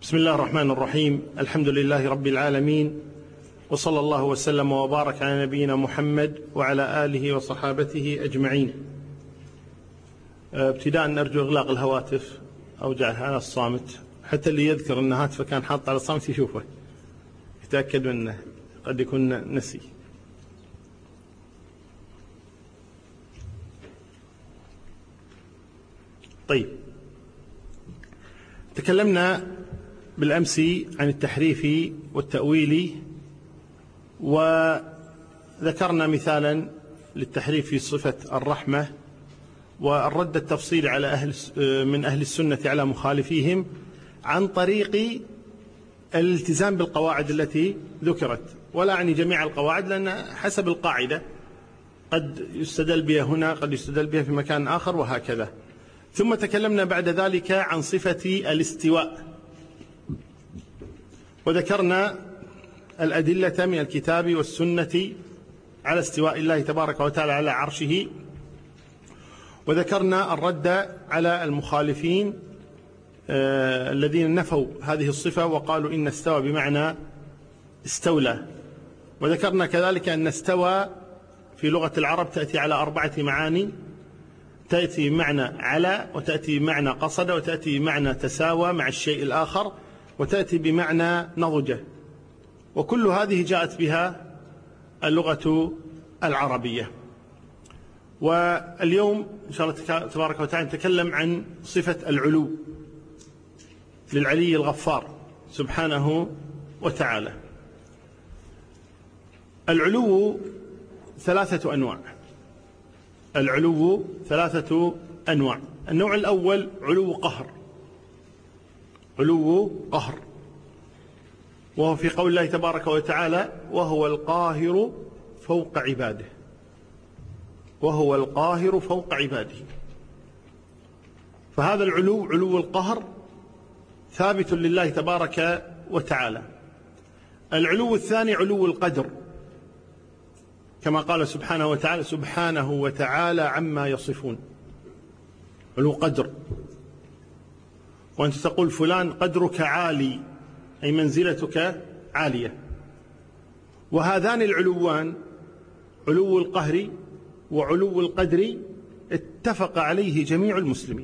بسم الله الرحمن الرحيم. الحمد لله رب العالمين، وصلى الله وسلم وبارك على نبينا محمد وعلى آله وصحابته أجمعين. ابتداء نرجو إغلاق الهواتف أو جعلها على الصامت، حتى اللي يذكر أن هاتفه كان حاط على الصامت يشوفه يتأكد منه، قد يكون نسي. طيب، تكلمنا بالأمس عن التحريف والتأويل، وذكرنا مثالا للتحريف في صفة الرحمة، والرد التفصيلي على من أهل السنة على مخالفيهم عن طريق الالتزام بالقواعد التي ذكرت، ولا أعني جميع القواعد لأن حسب القاعدة قد يستدل بها هنا، قد يستدل بها في مكان آخر، وهكذا. ثم تكلمنا بعد ذلك عن صفة الاستواء، وذكرنا الأدلة من الكتاب والسنة على استواء الله تبارك وتعالى على عرشه، وذكرنا الرد على المخالفين الذين نفوا هذه الصفة وقالوا إن استوى بمعنى استولى. وذكرنا كذلك أن استوى في لغة العرب تأتي على 4 معاني، تأتي بمعنى على، وتأتي بمعنى قصد، وتأتي بمعنى تساوى مع الشيء الآخر، وتأتي بمعنى نضج، وكل هذه جاءت بها اللغة العربية. واليوم إن شاء الله تبارك وتعالى نتكلم عن صفة العلو للعلي الغفار سبحانه وتعالى. العلو 3 أنواع. العلو 3 أنواع. النوع الأول علو قهر، علو قهر، وهو في قول الله تبارك وتعالى: وهو القاهر فوق عباده، وهو القاهر فوق عباده. فهذا العلو، علو القهر، ثابت لله تبارك وتعالى. العلو الثاني علو القدر، كما قال سبحانه وتعالى: سبحانه وتعالى عما يصفون. علو قدر، وأنت تقول فلان قدرك عالي، أي منزلتك عالية. وهذان العلوان، علو القهر وعلو القدر، اتفق عليه جميع المسلمين،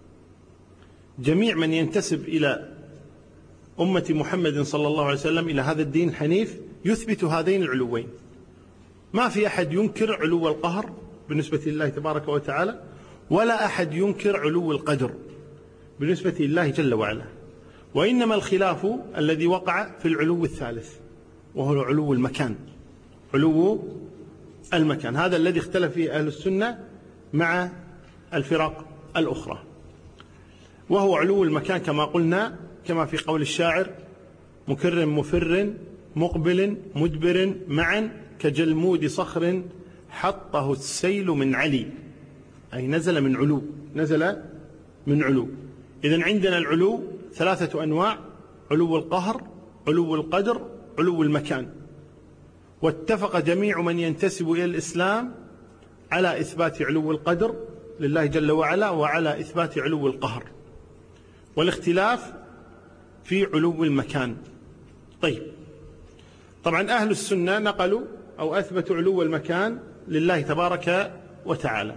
جميع من ينتسب إلى أمة محمد صلى الله عليه وسلم، إلى هذا الدين الحنيف، يثبت هذين العلوين. ما في أحد ينكر علو القهر بالنسبة لله تبارك وتعالى، ولا أحد ينكر علو القدر بالنسبة لله جل وعلا. وإنما الخلاف الذي وقع في العلو الثالث، وهو علو المكان. علو المكان هذا الذي اختلف فيه أهل السنة مع الفرق الأخرى، وهو علو المكان كما قلنا، كما في قول الشاعر: مكر مفر مقبل مدبر معا كجلمود صخر حطه السيل من علي، أي نزل من علو، نزل من علو. إذن عندنا العلو 3 أنواع: علو القهر، علو القدر، علو المكان. واتفق جميع من ينتسب إلى الإسلام على إثبات علو القدر لله جل وعلا، وعلى إثبات علو القهر، والاختلاف في علو المكان. طيب، طبعا أهل السنة نقلوا أو أثبتوا علو المكان لله تبارك وتعالى،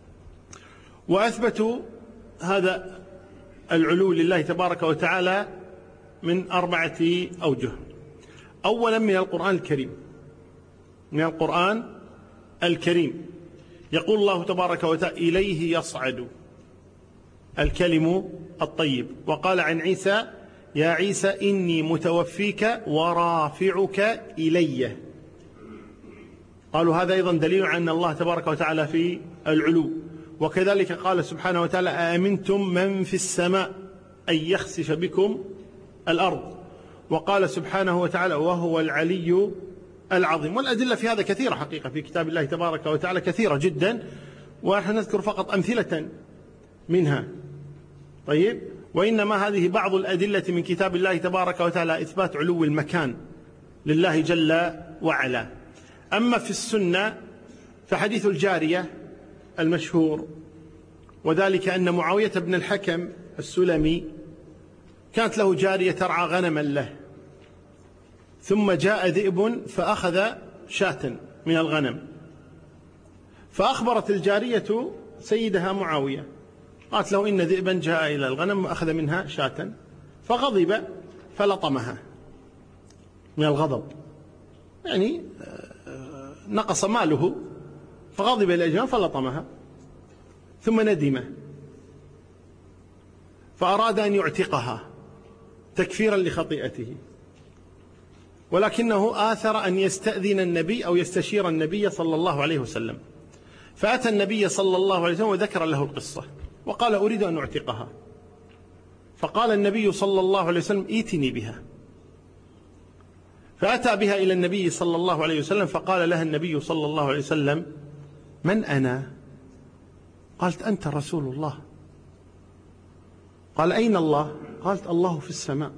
وأثبتوا هذا العلو لله تبارك وتعالى من 4 أوجه. أولا من القرآن الكريم، من القرآن الكريم يقول الله تبارك وتعالى: إليه يصعد الكلم الطيب. وقال عن عيسى: يا عيسى إني متوفيك ورافعك إلي. قالوا هذا أيضا دليل على أن الله تبارك وتعالى في العلو. وكذلك قال سبحانه وتعالى: أأمنتم من في السماء أن يخسف بكم الأرض. وقال سبحانه وتعالى: وهو العلي العظيم. والأدلة في هذا كثيرة حقيقة في كتاب الله تبارك وتعالى، كثيرة جدا، ونحن نذكر فقط أمثلة منها. طيب، وإنما هذه بعض الأدلة من كتاب الله تبارك وتعالى إثبات علو المكان لله جل وعلا. أما في السنة فحديث الجارية المشهور، وذلك أن معاوية بن الحكم السلمي كانت له جارية ترعى غنما له، ثم جاء ذئب فأخذ شاة من الغنم، فأخبرت الجارية سيدها معاوية، قالت له إن ذئبا جاء إلى الغنم وأخذ منها شاة، فغضب فلطمها من الغضب، يعني نقص ماله فغضب إلى فلطمها، ثم ندم فأراد أن يعتقها تكفيرا لخطيئته، ولكنه آثر أن يستأذن النبي أو يستشير النبي صلى الله عليه وسلم، فأتى النبي صلى الله عليه وسلم وذكر له القصة وقال أريد أن أعتقها، فقال النبي صلى الله عليه وسلم ائتني بها، فأتى بها إلى النبي صلى الله عليه وسلم، فقال لها النبي صلى الله عليه وسلم من أنا؟ قالت أنت رسول الله. قال أين الله؟ قالت الله في السماء.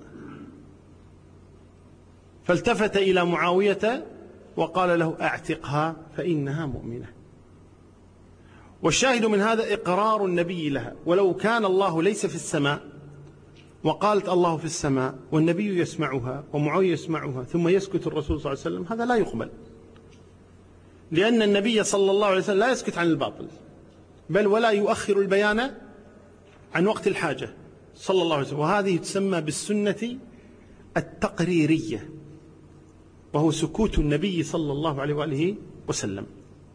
فالتفت إلى معاوية وقال له أعتقها فإنها مؤمنة. والشاهد من هذا إقرار النبي لها، ولو كان الله ليس في السماء وقالت الله في السماء والنبي يسمعها ومعاوية يسمعها ثم يسكت الرسول صلى الله عليه وسلم، هذا لا يقبل، لأن النبي صلى الله عليه وسلم لا يسكت عن الباطل، بل ولا يؤخر البيان عن وقت الحاجة صلى الله عليه وسلم، وهذه تسمى بالسنة التقريرية، وهو سكوت النبي صلى الله عليه وآله وسلم.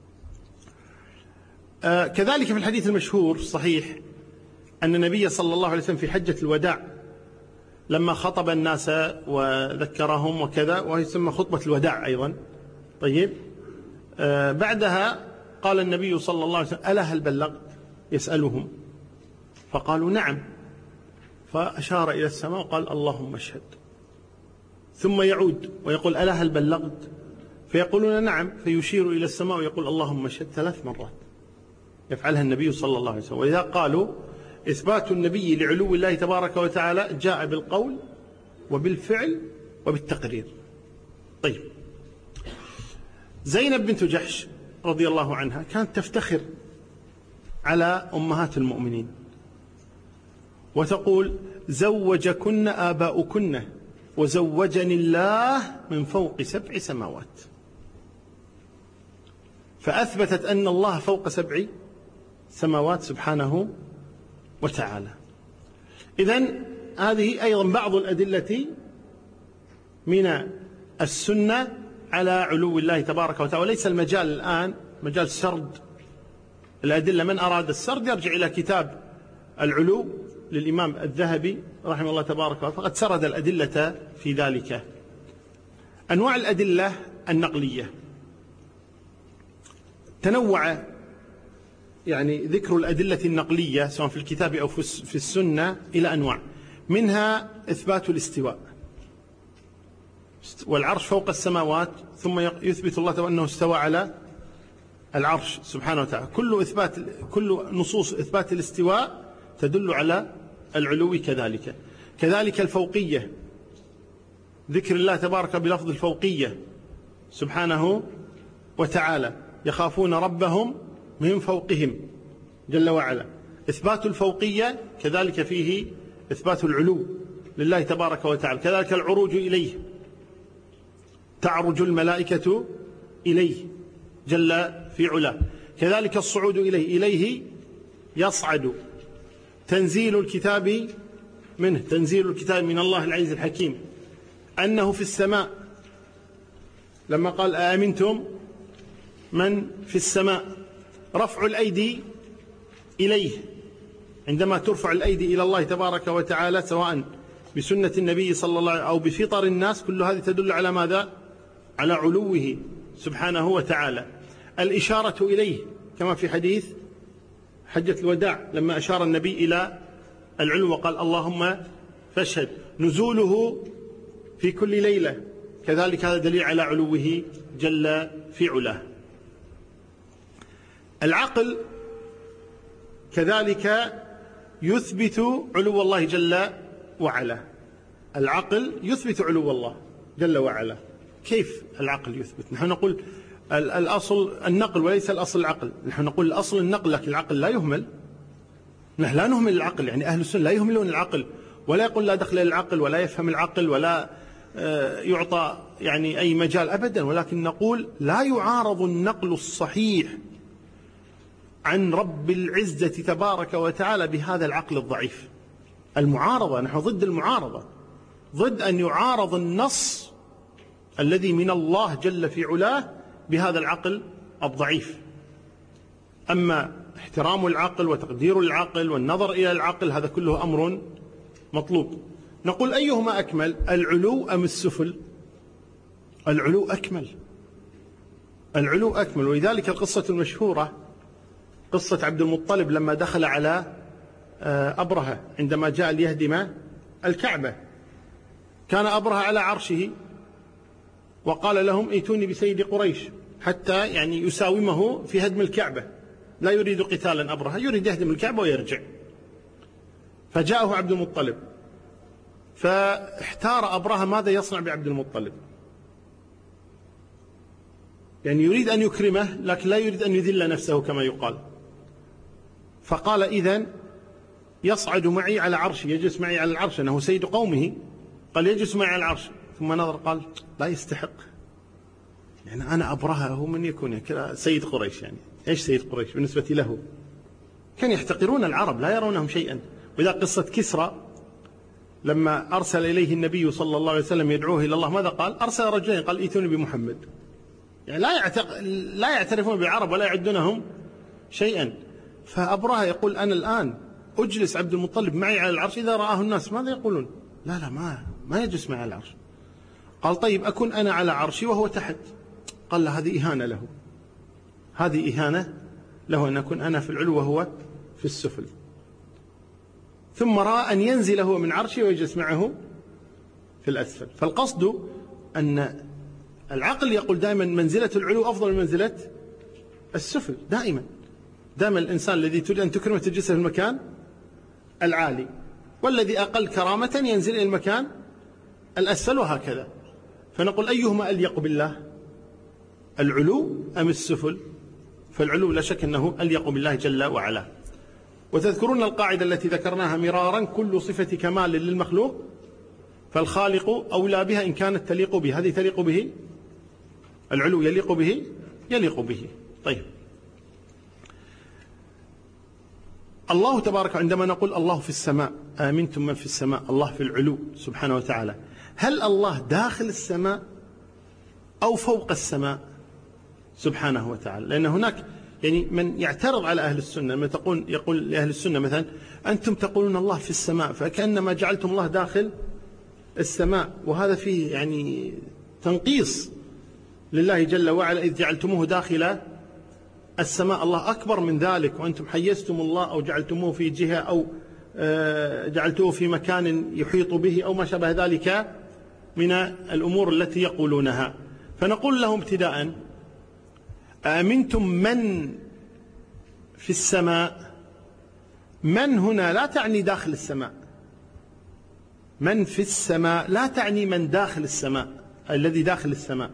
كذلك في الحديث المشهور الصحيح أن النبي صلى الله عليه وسلم في حجة الوداع لما خطب الناس وذكرهم وكذا، وهي تسمى خطبة الوداع أيضا، طيب، بعدها قال النبي صلى الله عليه وسلم ألا هل بلغت؟ يسألهم، فقالوا نعم، فأشار إلى السماء وقال اللهم اشهد، ثم يعود ويقول ألا هل بلغت؟ فيقولون نعم، فيشير إلى السماء ويقول اللهم اشهد 3 مرات يفعلها النبي صلى الله عليه وسلم. وإذا قالوا إثبات النبي لعلو الله تبارك وتعالى جاء بالقول وبالفعل وبالتقرير. طيب، زينب بنت جحش رضي الله عنها كانت تفتخر على أمهات المؤمنين وتقول زوجكن آباؤكن وزوجني الله من فوق 7 سماوات، فأثبتت أن الله فوق 7 سماوات سبحانه وتعالى. إذن هذه أيضا بعض الأدلة من السنة على علو الله تبارك وتعالى، وليس المجال الآن مجال سرد الأدلة، من أراد السرد يرجع إلى كتاب العلو للإمام الذهبي رحمه الله تبارك وتعالى، فقد سرد الأدلة في ذلك. أنواع الأدلة النقلية تنوع، يعني ذكر الأدلة النقلية سواء في الكتاب أو في السنة إلى أنواع، منها إثبات الاستواء، والعرش فوق السماوات، ثم يثبت الله تعالى أنه استوى على العرش سبحانه وتعالى. كل نصوص إثبات الاستواء تدل على العلو. كذلك الفوقية، ذكر الله تبارك بلفظ الفوقية سبحانه وتعالى، يخافون ربهم من فوقهم جل وعلا، إثبات الفوقية كذلك فيه إثبات العلو لله تبارك وتعالى. كذلك العروج إليه، تعرج الملائكة إليه جل في علاه. كذلك الصعود إليه يصعد. تنزيل الكتاب منه، تنزيل الكتاب من الله العزيز الحكيم. أنه في السماء لما قال آمنتم من في السماء. رفع الأيدي إليه، عندما ترفع الأيدي إلى الله تبارك وتعالى سواء بسنة النبي صلى الله عليه وسلم أو بفطر الناس، كل هذه تدل على ماذا؟ على علوه سبحانه وتعالى. الإشارة إليه كما في حديث حجة الوداع لما أشار النبي إلى العلو وقال اللهم فاشهد. نزوله في كل ليلة كذلك هذا دليل على علوه جل في علاه. العقل كذلك يثبت علو الله جل وعلا. العقل يثبت علو الله جل وعلا. كيف العقل يثبت؟ نحن نقول الأصل النقل وليس الأصل العقل. نحن نقول الأصل النقل، لكن العقل لا يهمل. نحن لا نهمل العقل، يعني أهل السنة لا يهملون العقل ولا يقول لا دخل للعقل ولا يفهم العقل ولا يعطى يعني أي مجال أبدا، ولكن نقول لا يعارض النقل الصحيح عن رب العزة تبارك وتعالى بهذا العقل الضعيف. المعارضة، نحن ضد المعارضة، ضد أن يعارض النص الذي من الله جل في علاه بهذا العقل الضعيف. أما احترام العقل وتقدير العقل والنظر إلى العقل هذا كله أمر مطلوب. نقول أيهما أكمل، العلو أم السفل؟ العلو أكمل، العلو أكمل. ولذلك القصة المشهورة قصة عبد المطلب لما دخل على أبرهة عندما جاء ليهدم الكعبة. كان أبرهة على عرشه وقال لهم ائتوني بسيد قريش حتى يعني يساومه في هدم الكعبة. لا يريد قتالا أبرهة، يريد يهدم الكعبة ويرجع. فجاءه عبد المطلب، فاحتار أبرهة ماذا يصنع بعبد المطلب، يعني يريد أن يكرمه لكن لا يريد أن يذل نفسه كما يقال. فقال إذن يصعد معي على عرشي، يجلس معي على العرش، أنه سيد قومه، قال يجلس معي على العرش. ثم نظر قال لا يستحق، يعني أنا أبرهة هو من يكون سيد قريش، يعني إيش سيد قريش بالنسبة له؟ كان يحتقرون العرب لا يرونهم شيئا. وإذا قصة كسرى لما أرسل إليه النبي صلى الله عليه وسلم يدعوه إلى الله ماذا قال؟ أرسل رجلين قال ائتوني بمحمد، يعني لا يعترفون بالعرب ولا يعدونهم شيئا. فأبرهة يقول أنا الآن أجلس عبد المطلب معي على العرش، إذا رآه الناس ماذا يقولون؟ لا ما يجلس معي على العرش. قال طيب أكون أنا على عرشي وهو تحت. قال له هذه إهانة له، هذه إهانة له أن أكون أنا في العلو وهو في السفل. ثم رأى أن ينزل هو من عرشه ويجلس معه في الأسفل. فالقصد أن العقل يقول دائما منزلة العلو أفضل من منزلة السفل. دائما الإنسان الذي تريد أن تكرمه تجلسه في المكان العالي، والذي أقل كرامة ينزل إلى المكان الأسفل، وهكذا. فنقول أيهما أليق بالله، العلو أم السفل؟ فالعلو لا شك أنه أليق بالله جل وعلا. وتذكرون القاعدة التي ذكرناها مرارا، كل صفة كمال للمخلوق فالخالق أولى بها إن كانت تليق به. هذه تليق به، العلو يليق به، يليق به. طيب، الله تبارك عندما نقول الله في السماء، آمنتم من في السماء، الله في العلو سبحانه وتعالى، هل الله داخل السماء أو فوق السماء سبحانه وتعالى؟ لأن هناك يعني من يعترض على أهل السنة، لما يقول لأهل السنة مثلا أنتم تقولون الله في السماء فكأنما جعلتم الله داخل السماء، وهذا فيه يعني تنقيص لله جل وعلا، إذ جعلتموه داخل السماء. الله أكبر من ذلك، وأنتم حيزتم الله أو جعلتموه في جهة أو جعلتوه في مكان يحيط به أو ما شابه ذلك من الأمور التي يقولونها. فنقول لهم ابتداء آمنتم من في السماء، من هنا لا تعني داخل السماء، من في السماء لا تعني من داخل السماء، الذي داخل السماء.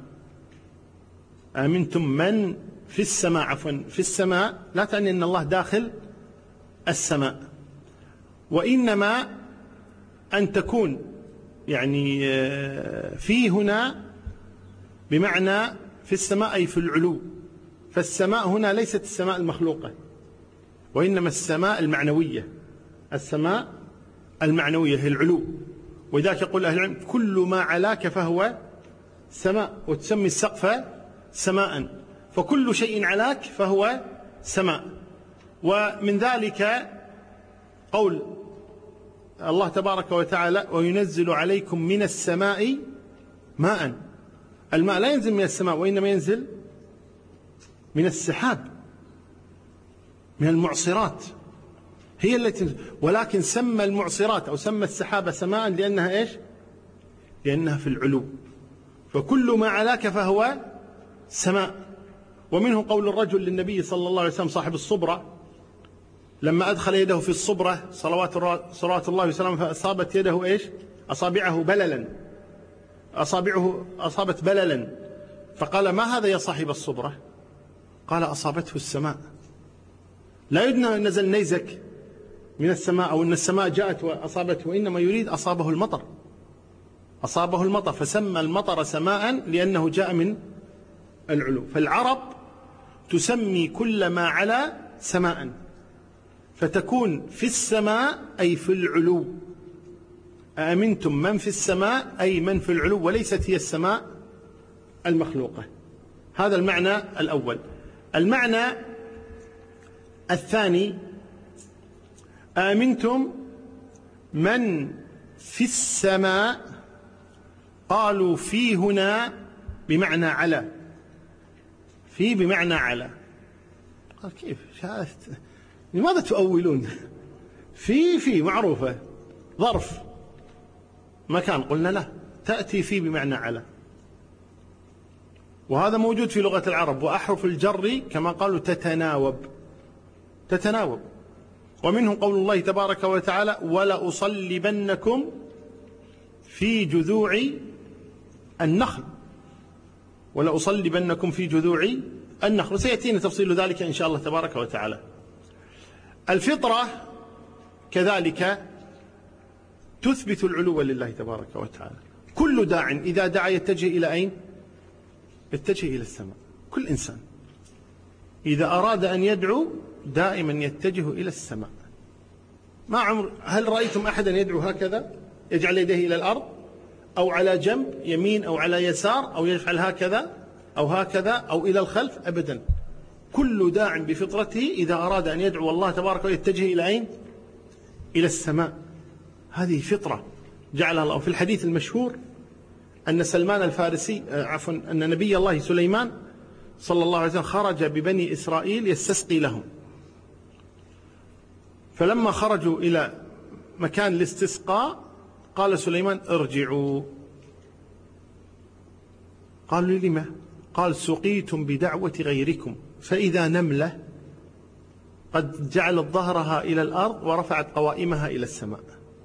آمنتم من في السماء، عفوا في السماء لا تعني أن الله داخل السماء، وإنما أن تكون يعني في هنا بمعنى في السماء أي في العلو. فالسماء هنا ليست السماء المخلوقة، وإنما السماء المعنوية، السماء المعنوية هي العلو. ولذلك يقول أهل العلم كل ما علاك فهو سماء، وتسمي السقف سماء، فكل شيء علاك فهو سماء. ومن ذلك قول الله تبارك وتعالى وينزل عليكم من السماء ماء. الماء لا ينزل من السماء، وإنما ينزل من السحاب، من المعصرات هي التي، ولكن سمى المعصرات أو سمى السحاب سماء لأنها إيش؟ لأنها في العلو. فكل ما علاك فهو سماء. ومنه قول الرجل للنبي صلى الله عليه وسلم صاحب الصبرة لما أدخل يده في الصبرة صلوات الله وسلامه فأصابت يده إيش؟ أصابعه بللا، أصابعه أصابت بللا، فقال ما هذا يا صاحب الصبرة؟ قال أصابته السماء. لا يدنى نزل نيزك من السماء أو أن السماء جاءت وأصابته، وإنما يريد أصابه المطر، أصابه المطر، فسمى المطر سماء لأنه جاء من العلو. فالعرب تسمي كل ما علا سماء، فتكون في السماء أي في العلو. أأمنتم من في السماء أي من في العلو، وليست هي السماء المخلوقة. هذا المعنى الأول. المعنى الثاني: آمنتم من في السماء. قالوا في هنا بمعنى على، في بمعنى على. قال كيف لماذا تؤولون؟ في معروفة ظرف مكان، قلنا لا، تأتي في بمعنى على، وهذا موجود في لغة العرب. وأحرف الجر كما قالوا تتناوب. ومنه قول الله تبارك وتعالى: ولأصلبنكم في جذوع النخل، ولأصلبنكم في جذوع النخل، وسيأتينا تفصيل ذلك إن شاء الله تبارك وتعالى. الفطرة كذلك تثبت العلو لله تبارك وتعالى. كل داع إذا دعا يتجه إلى أين؟ يتجه إلى السماء. كل إنسان إذا أراد أن يدعو دائما يتجه إلى السماء. هل رأيتم أحدا يدعو هكذا، يجعل يديه إلى الأرض أو على جنب يمين أو على يسار، أو يفعل هكذا أو هكذا أو إلى الخلف؟ أبدا. كل داع بفطرته إذا أراد أن يدعو الله تبارك وتعالى يتجه إلى أين؟ إلى السماء. هذه فطرة جعلها الله. في الحديث المشهور أن سلمان الفارسي أن نبي الله سليمان صلى الله عليه وسلم خرج ببني إسرائيل يستسقي لهم، فلما خرجوا إلى مكان الاستسقاء قال سليمان: ارجعوا. قالوا: لما؟ قال: سقيتم بدعوة غيركم، فإذا نملة قد جعلت ظهرها إلى الأرض ورفعت قوائمها إلى السماء.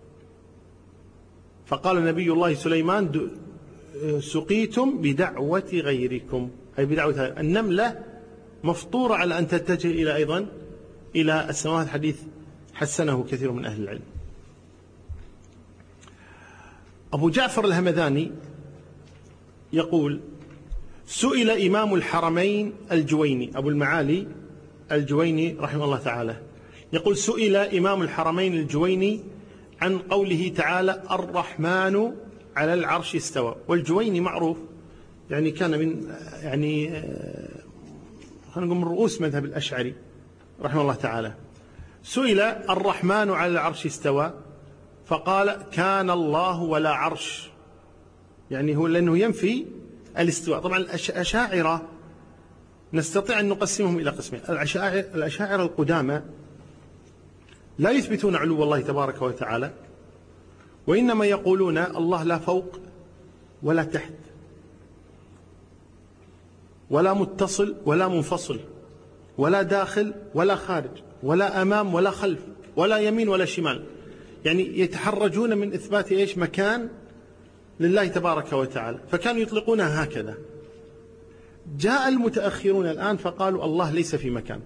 فقال نبي الله سليمان: سقيتم بدعوة غيركم، أي بدعوة النملة مفطورة على أن تتجه إلى أيضا إلى السماء. الحديث حسنه كثير من أهل العلم. أبو جعفر الهمذاني يقول: سئل إمام الحرمين الجويني، أبو المعالي الجويني رحمه الله تعالى، يقول: سئل إمام الحرمين الجويني عن قوله تعالى: الرحمن على العرش استوى. والجويني معروف يعني كان من خلينا نقول من رؤوس مذهب الأشعري رحمه الله تعالى. سئل: الرحمن على العرش استوى، فقال: كان الله ولا عرش. يعني هو لأنه ينفي الاستواء. طبعا الأشاعرة نستطيع أن نقسمهم إلى قسمين. الأشاعرة القدامى لا يثبتون علو الله تبارك وتعالى، وإنما يقولون الله لا فوق ولا تحت ولا متصل ولا منفصل ولا داخل ولا خارج ولا أمام ولا خلف ولا يمين ولا شمال. يعني يتحرجون من إثبات إيش؟ مكان لله تبارك وتعالى، فكانوا يطلقونها هكذا. جاء المتأخرون الآن فقالوا الله ليس في مكان.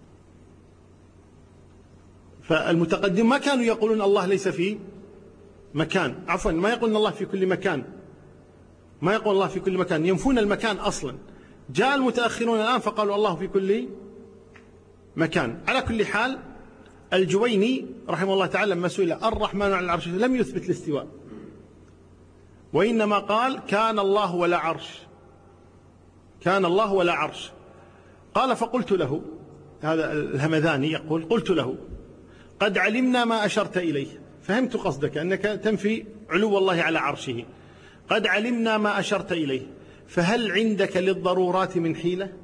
فالمتقدم ما كانوا يقولون الله ليس في مكان، عفوا ما يقولون الله في كل مكان، ما يقول الله في كل مكان، ينفون المكان أصلا. جاء المتأخرون الآن فقالوا الله في كل مكان. على كل حال الجويني رحمه الله تعالى لما سئل الرحمن على العرش لم يثبت الاستواء، وإنما قال: كان الله ولا عرش، كان الله ولا عرش. قال: فقلت له، هذا الهمذاني يقول: قلت له: قد علمنا ما أشرت إليه، فهمت قصدك أنك تنفي علو الله على عرشه، قد علمنا ما أشرت إليه، فهل عندك للضرورات من حيلة؟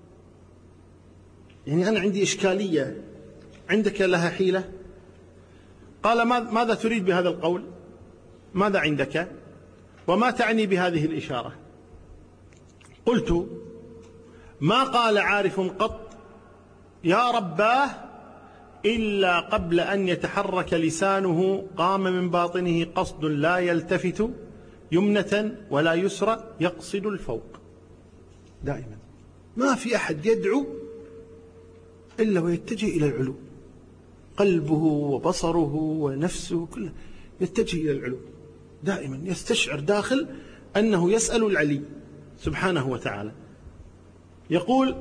يعني أنا عندي إشكالية، عندك لها حيلة؟ قال: ماذا تريد بهذا القول؟ ماذا عندك؟ وما تعني بهذه الإشارة؟ قلت: ما قال عارف قط يا رباه إلا قبل أن يتحرك لسانه قام من باطنه قصد لا يلتفت يمنة ولا يسرى يقصد الفوق. دائما ما في أحد يدعو إلا ويتجه إلى العلو، قلبه وبصره ونفسه كله يتجه إلى العلو دائما، يستشعر داخل أنه يسأل العلي سبحانه وتعالى. يقول: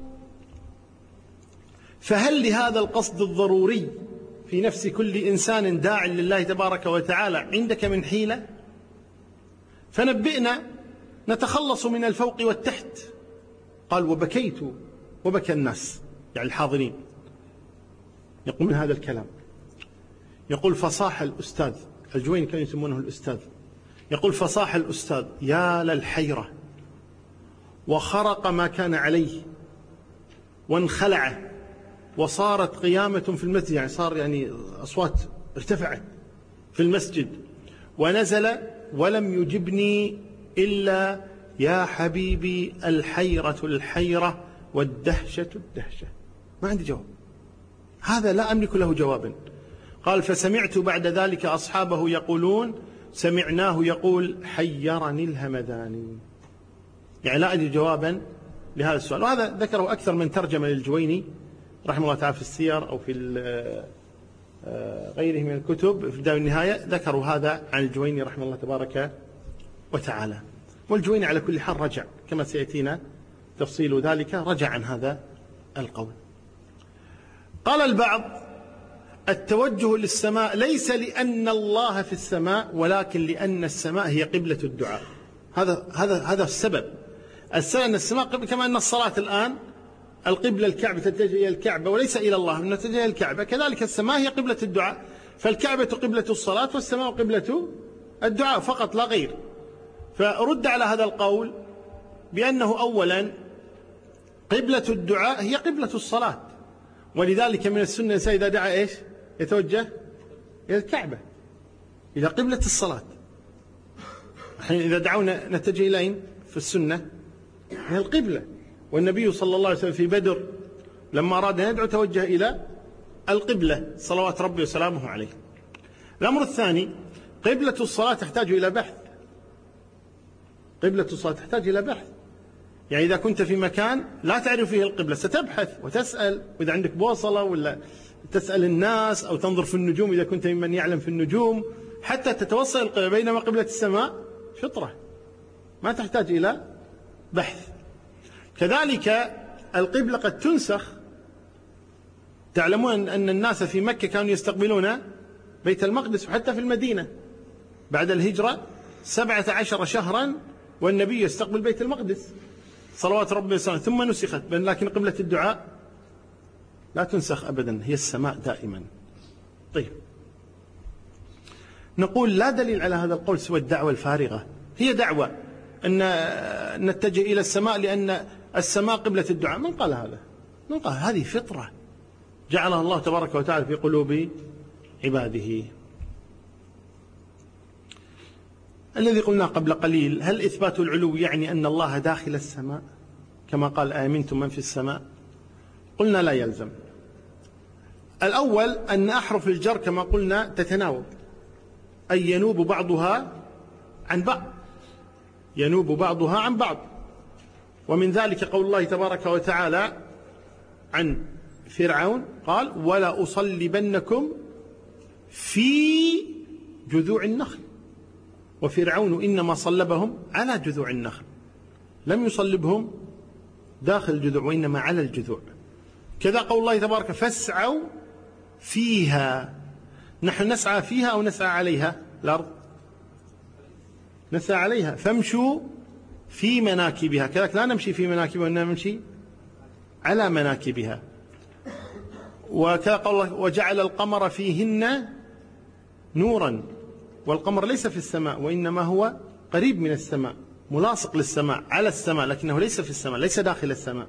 فهل لهذا القصد الضروري في نفس كل إنسان داع لله تبارك وتعالى عندك من حيلة؟ فنبئنا نتخلص من الفوق والتحت. قال: وبكيت وبكى الناس، يعني الحاضرين. يقول من هذا الكلام، يقول: فصاح الأستاذ الجويني، كانوا يسمونه الأستاذ، يقول: فصاح الأستاذ يا للحيرة، وخرق ما كان عليه وانخلع، وصارت قيامة في المسجد، يعني صار يعني أصوات ارتفعت في المسجد، ونزل ولم يجبني إلا يا حبيبي الحيرة الحيرة والدهشة الدهشة. ما عندي جواب، هذا لا أملك له جوابا. قال: فسمعت بعد ذلك أصحابه يقولون: سمعناه يقول حيرني الهمداني. يعني لا أجد جوابا لهذا السؤال. وهذا ذكره أكثر من ترجمة للجويني رحمه الله تعالى في السير أو في غيره من الكتب. في البداية والنهاية ذكروا هذا عن الجويني رحمه الله تبارك وتعالى. والجويني على كل حال رجع، كما سيأتينا تفصيل ذلك، رجع عن هذا القول. قال البعض: التوجه للسماء ليس لأن الله في السماء، ولكن لأن السماء هي قبلة الدعاء. هذا السبب. السبب أن السماء كما أن الصلاة الآن القبلة الكعبة تتجه إلى الكعبة وليس إلى الله، أنها تتجه إلى الكعبة، كذلك السماء هي قبلة الدعاء، فالكعبة قبلة الصلاة والسماء قبلة الدعاء فقط لا غير. فرد على هذا القول بأنه أولا قبلة الدعاء هي قبلة الصلاة، ولذلك من السنة الإنسان إذا دعا إيش؟ يتوجه إلى الكعبة، إلى قبلة الصلاة. حين إذا دعونا نتجه إلى في السنة هي القبلة. والنبي صلى الله عليه وسلم في بدر لما أراد أن يدعو توجه إلى القبلة صلوات ربي وسلامه عليه. الأمر الثاني: قبلة الصلاة تحتاج إلى بحث. قبلة الصلاة تحتاج إلى بحث، يعني إذا كنت في مكان لا تعرف فيه القبلة ستبحث وتسأل، وإذا عندك بوصلة ولا تسأل الناس أو تنظر في النجوم إذا كنت ممن يعلم في النجوم حتى تتوصل القبلة. بينما قبلة السماء فطرة ما تحتاج إلى بحث. كذلك القبلة قد تنسخ. تعلمون أن الناس في مكة كانوا يستقبلون بيت المقدس، وحتى في المدينة بعد الهجرة 17 شهرا والنبي يستقبل بيت المقدس صلوات ربي وسلامه، ثم نسخت، لكن قبلة الدعاء لا تنسخ أبدا، هي السماء دائما. طيب، نقول لا دليل على هذا القول سوى الدعوة الفارغة. هي دعوة أن نتجه إلى السماء لأن السماء قبلة الدعاء. من قال هذا؟ من قال؟ هذه فطرة جعلها الله تبارك وتعالى في قلوب عباده. الذي قلنا قبل قليل: هل إثبات العلو يعني أن الله داخل السماء كما قال آمنتم من في السماء؟ قلنا لا يلزم. الأول أن أحرف الجر كما قلنا تتناوب، أي ينوب بعضها عن بعض، ينوب بعضها عن بعض. ومن ذلك قول الله تبارك وتعالى عن فرعون قال: ولا أصلبنكم في جذوع النخل. وفرعون إنما صلبهم على جذوع النخل، لم يصلبهم داخل الجذوع وإنما على الجذوع. كذا قول الله تبارك: فاسعوا فيها. نحن نسعى فيها أو نسعى عليها؟ الأرض نسعى عليها. فامشوا في مناكبها، كذلك لا نمشي في مناكبها وإنما نمشي على مناكبها. وكذا قول الله: وجعل القمر فيهن نورا. والقمر ليس في السماء وإنما هو قريب من السماء، ملاصق للسماء، على السماء، لكنه ليس في السماء، ليس داخل السماء.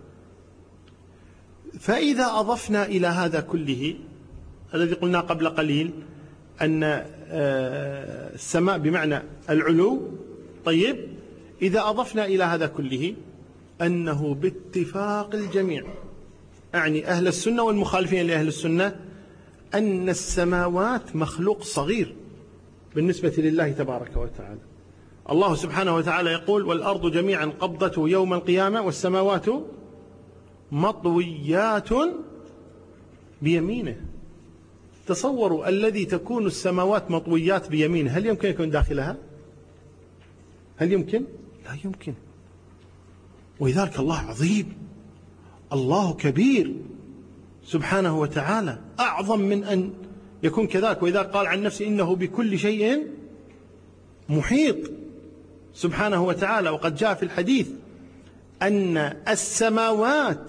فإذا أضفنا إلى هذا كله الذي قلنا قبل قليل أن السماء بمعنى العلو، طيب، إذا أضفنا إلى هذا كله أنه باتفاق الجميع، أعني أهل السنة والمخالفين لأهل السنة، أن السماوات مخلوق صغير بالنسبة لله تبارك وتعالى. الله سبحانه وتعالى يقول: والأرض جميعا قبضته يوم القيامة والسماوات مطويات بيمينه. تصوروا الذي تكون السماوات مطويات بيمينه، هل يمكن يكون داخلها؟ هل يمكن؟ لا يمكن. ولذلك الله عظيم، الله كبير سبحانه وتعالى، أعظم من أن يكون كذلك. وإذا قال عن نفسه إنه بكل شيء محيط سبحانه وتعالى. وقد جاء في الحديث أن السماوات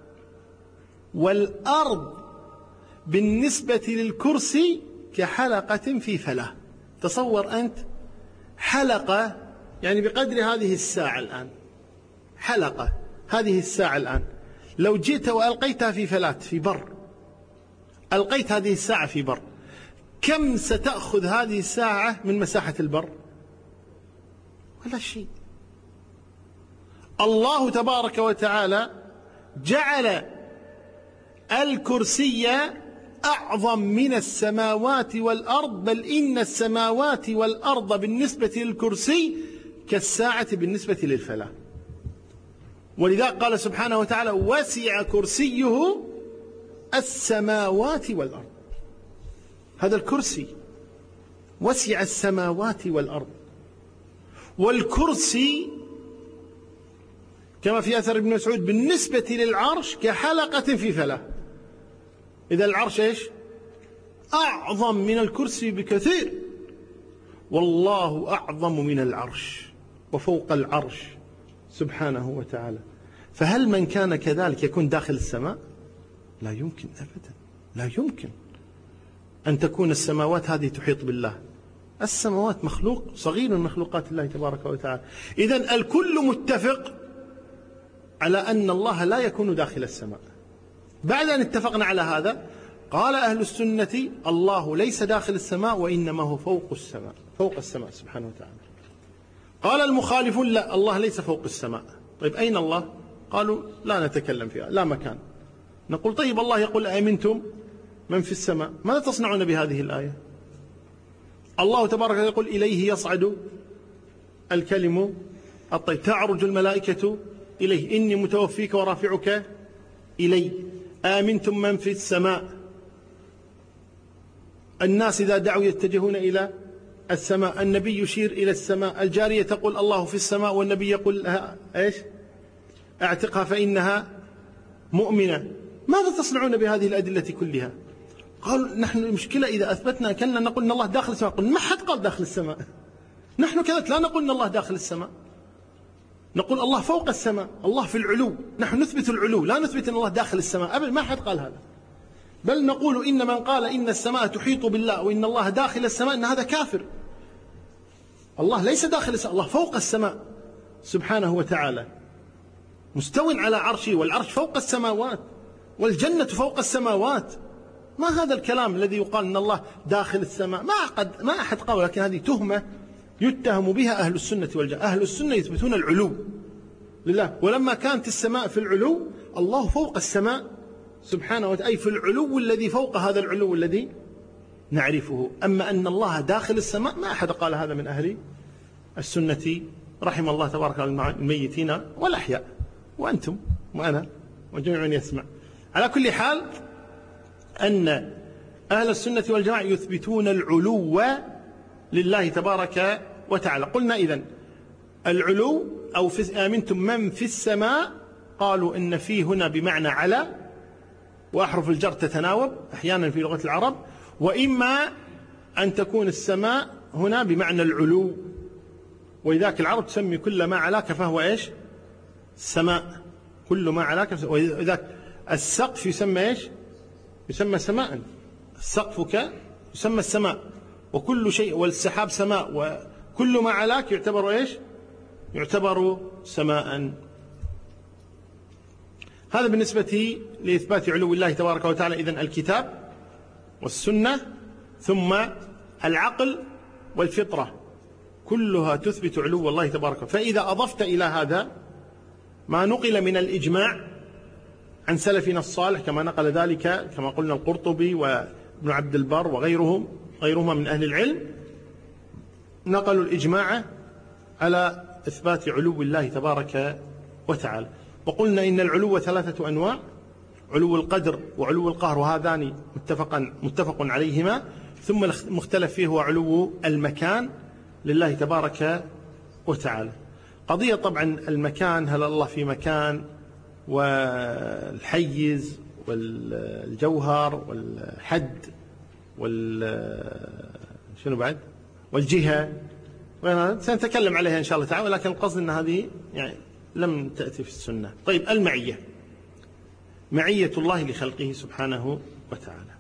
والأرض بالنسبة للكرسي كحلقة في فلاة. تصور أنت حلقة يعني بقدر هذه الساعة الآن، حلقة هذه الساعة الآن لو جئت وألقيتها في فلاة في بر، ألقيت هذه الساعة في بر، كم ستأخذ هذه الساعة من مساحة البر؟ ولا شيء. الله تبارك وتعالى جعل الكرسي أعظم من السماوات والأرض، بل إن السماوات والأرض بالنسبة للكرسي كالساعة بالنسبة للفلاة. ولذا قال سبحانه وتعالى وسع كرسيه السماوات والأرض. هذا الكرسي وسع السماوات والأرض. والكرسي كما في أثر ابن مسعود بالنسبة للعرش كحلقة في فلاة. إذا العرش إيش؟ أعظم من الكرسي بكثير، والله أعظم من العرش وفوق العرش سبحانه وتعالى. فهل من كان كذلك يكون داخل السماء؟ لا يمكن أبدا، لا يمكن أن تكون السماوات هذه تحيط بالله. السماوات مخلوق صغير من مخلوقات الله تبارك وتعالى. إذن الكل متفق على أن الله لا يكون داخل السماء. بعد أن اتفقنا على هذا قال أهل السنة الله ليس داخل السماء وإنما هو فوق السماء، فوق السماء سبحانه وتعالى. قال المخالفون لا، الله ليس فوق السماء. طيب أين الله؟ قالوا لا نتكلم فيها، لا مكان. نقول طيب الله يقول أمنتم من في السماء، ماذا تصنعون بهذه الآية؟ الله تبارك وتعالى يقول إليه يصعد الكلم الطيب، تعرج الملائكة إليه، إني متوفيك ورافعك إلي، آمنتم من في السماء. الناس إذا دعوا يتجهون إلى السماء، النبي يشير إلى السماء، الجارية تقول الله في السماء والنبي يقول لها إيش؟ اعتقها فإنها مؤمنة. ماذا تصنعون بهذه الأدلة كلها؟ قالوا نحن المشكلة إذا أثبتنا كنا نقول أن الله داخل السماء، قل ما حد قال داخل السماء، نحن كذلك لا نقول أن الله داخل السماء، نقول الله فوق السماء، الله في العلو، نحن نثبت العلو لا نثبت أن الله داخل السماء أبدا، ما حد قال هذا. بل نقول إن من قال إن السماء تحيط بالله وإن الله داخل السماء إن هذا كافر. الله ليس داخل السماء، الله فوق السماء سبحانه وتعالى، مستو على عرشه، والعرش فوق السماوات، والجنة فوق السماوات. ما هذا الكلام الذي يقال أن الله داخل السماء؟ ما أحد قال، لكن هذه تهمة يتهم بها أهل السنة والجماعة. أهل السنة يثبتون العلو لله، ولما كانت السماء في العلو الله فوق السماء سبحانه وتعالى، أي في العلو الذي فوق هذا العلو الذي نعرفه. أما أن الله داخل السماء ما أحد قال هذا من أهل السنة رحم الله تبارك الميتين والأحياء، وأنتم وأنا وجميع من يسمع. على كل حال أن أهل السنة والجماعة يثبتون العلو لله تبارك وتعالى. قلنا إذن العلو أو آمنتم من في السماء، قالوا إن فيه هنا بمعنى على، وأحرف الجر تتناوب أحيانا في لغة العرب، وإما أن تكون السماء هنا بمعنى العلو، ولذلك العرب تسمي كل ما علاك فهو إيش؟ السماء، كل ما علاك. وإذاك السقف يسمى إيش؟ يسمى سماء، سقفك يسمى السماء، وكل شيء، والسحاب سماء، وكل ما علاك يعتبر إيش؟ يعتبر سماء. هذا بالنسبة لإثبات علو الله تبارك وتعالى. إذن الكتاب والسنة ثم العقل والفطرة كلها تثبت علو الله تبارك وتعالى. فإذا أضفت إلى هذا ما نقل من الإجماع عن سلفنا الصالح كما نقل ذلك كما قلنا القرطبي وابن عبد البر وغيرهما من أهل العلم، نقلوا الإجماع على إثبات علو الله تبارك وتعالى. وقلنا إن العلو 3 أنواع: علو القدر وعلو القهر، وهذان متفق عليهما. ثم المختلف فيه هو علو المكان لله تبارك وتعالى. قضية طبعا المكان، هل الله في مكان، والحيز والجوهر والحد شنو بعد، والجهة، سنتكلم عليها إن شاء الله تعالى، ولكن القصد أن هذه يعني لم تأتي في السنة. طيب، المعية، معية الله لخلقه سبحانه وتعالى.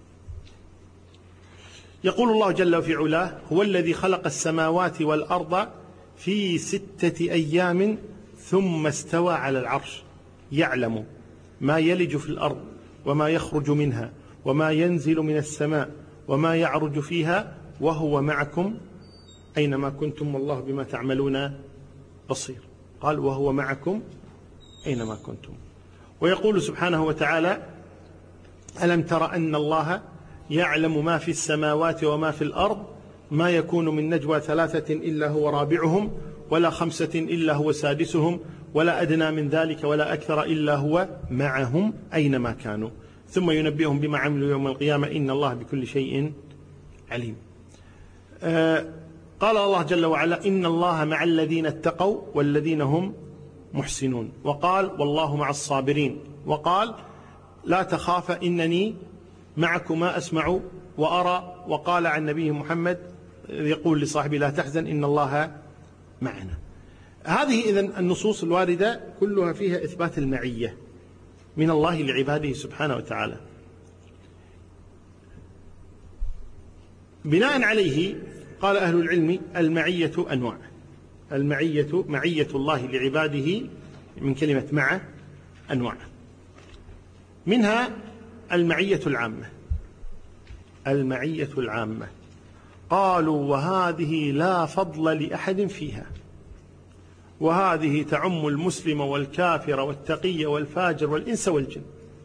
يقول الله جل في علاه: هو الذي خلق السماوات والأرض في 6 أيام ثم استوى على العرش يعلم ما يلج في الأرض وما يخرج منها وما ينزل من السماء وما يعرج فيها وهو معكم أينما كنتم والله بما تعملون بصير. قال: وهو معكم أينما كنتم. ويقول سبحانه وتعالى: ألم تر أن الله يعلم ما في السماوات وما في الأرض ما يكون من نجوى 3 إلا هو رابعهم ولا 5 إلا هو سادسهم ولا أدنى من ذلك ولا أكثر إلا هو معهم أينما كانوا ثم ينبئهم بما عملوا يوم القيامة إن الله بكل شيء عليم. قال الله جل وعلا: إن الله مع الذين اتقوا والذين هم محسنون. وقال: والله مع الصابرين. وقال: لا تخافا إنني معكما أسمع وأرى. وقال عن نبيه محمد يقول لصاحبه: لا تحزن إن الله معنا. هذه إذن النصوص الواردة كلها فيها إثبات المعية من الله لعباده سبحانه وتعالى. بناء عليه قال أهل العلم: المعية أنواع. المعية، معية الله لعباده من كلمة مع، أنواع، منها المعية العامة. المعية العامة قالوا: وهذه لا فضل لأحد فيها، وهذه تعم المسلم والكافر والتقي والفاجر والإنس والجن.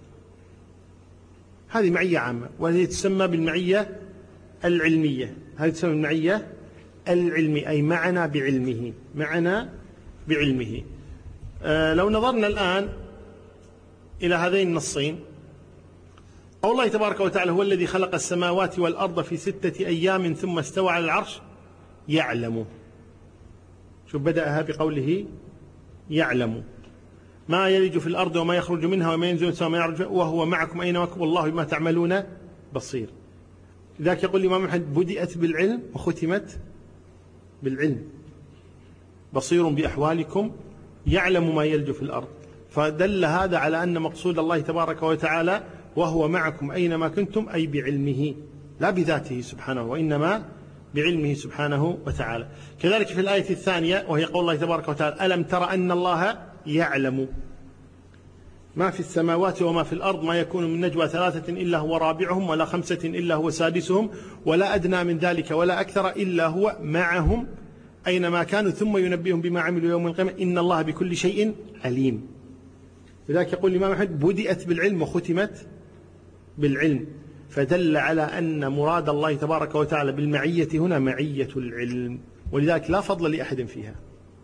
هذه معية عامة، وهي تسمى بالمعية العلمية. هذه تسمى بالمعية العلمية، أي معنا بعلمه، معنا بعلمه. لو نظرنا الآن إلى هذين النصين، قول الله تبارك وتعالى: هو الذي خلق السماوات والأرض في 6 أيام ثم استوى على العرش يعلم. شوف، بدأها بقوله يعلم ما يلج في الأرض وما يخرج منها وما ينزل من السماء وما يعرج وهو معكم أينما كنتم والله بما تعملون بصير. لذلك يقول الإمام أحمد: بدأت بالعلم وختمت بالعلم، بصير بأحوالكم يعلم ما يلج في الأرض. فدل هذا على أن مقصود الله تبارك وتعالى وهو معكم أينما كنتم أي بعلمه، لا بذاته سبحانه، وإنما بعلمه سبحانه وتعالى. كذلك في الآية الثانية وهي قول الله تبارك وتعالى: ألم تر أن الله يعلم ما في السماوات وما في الأرض ما يكون من نجوى 3 إلا هو رابعهم ولا 5 إلا هو سادسهم ولا أدنى من ذلك ولا أكثر إلا هو معهم أينما كانوا ثم ينبئهم بما عملوا يوم القيامة إن الله بكل شيء عليم. لذلك يقول الإمام أحمد: بدأت بالعلم وختمت بالعلم، فدل على أن مراد الله تبارك وتعالى بالمعية هنا معية العلم، ولذلك لا فضل لأحد فيها.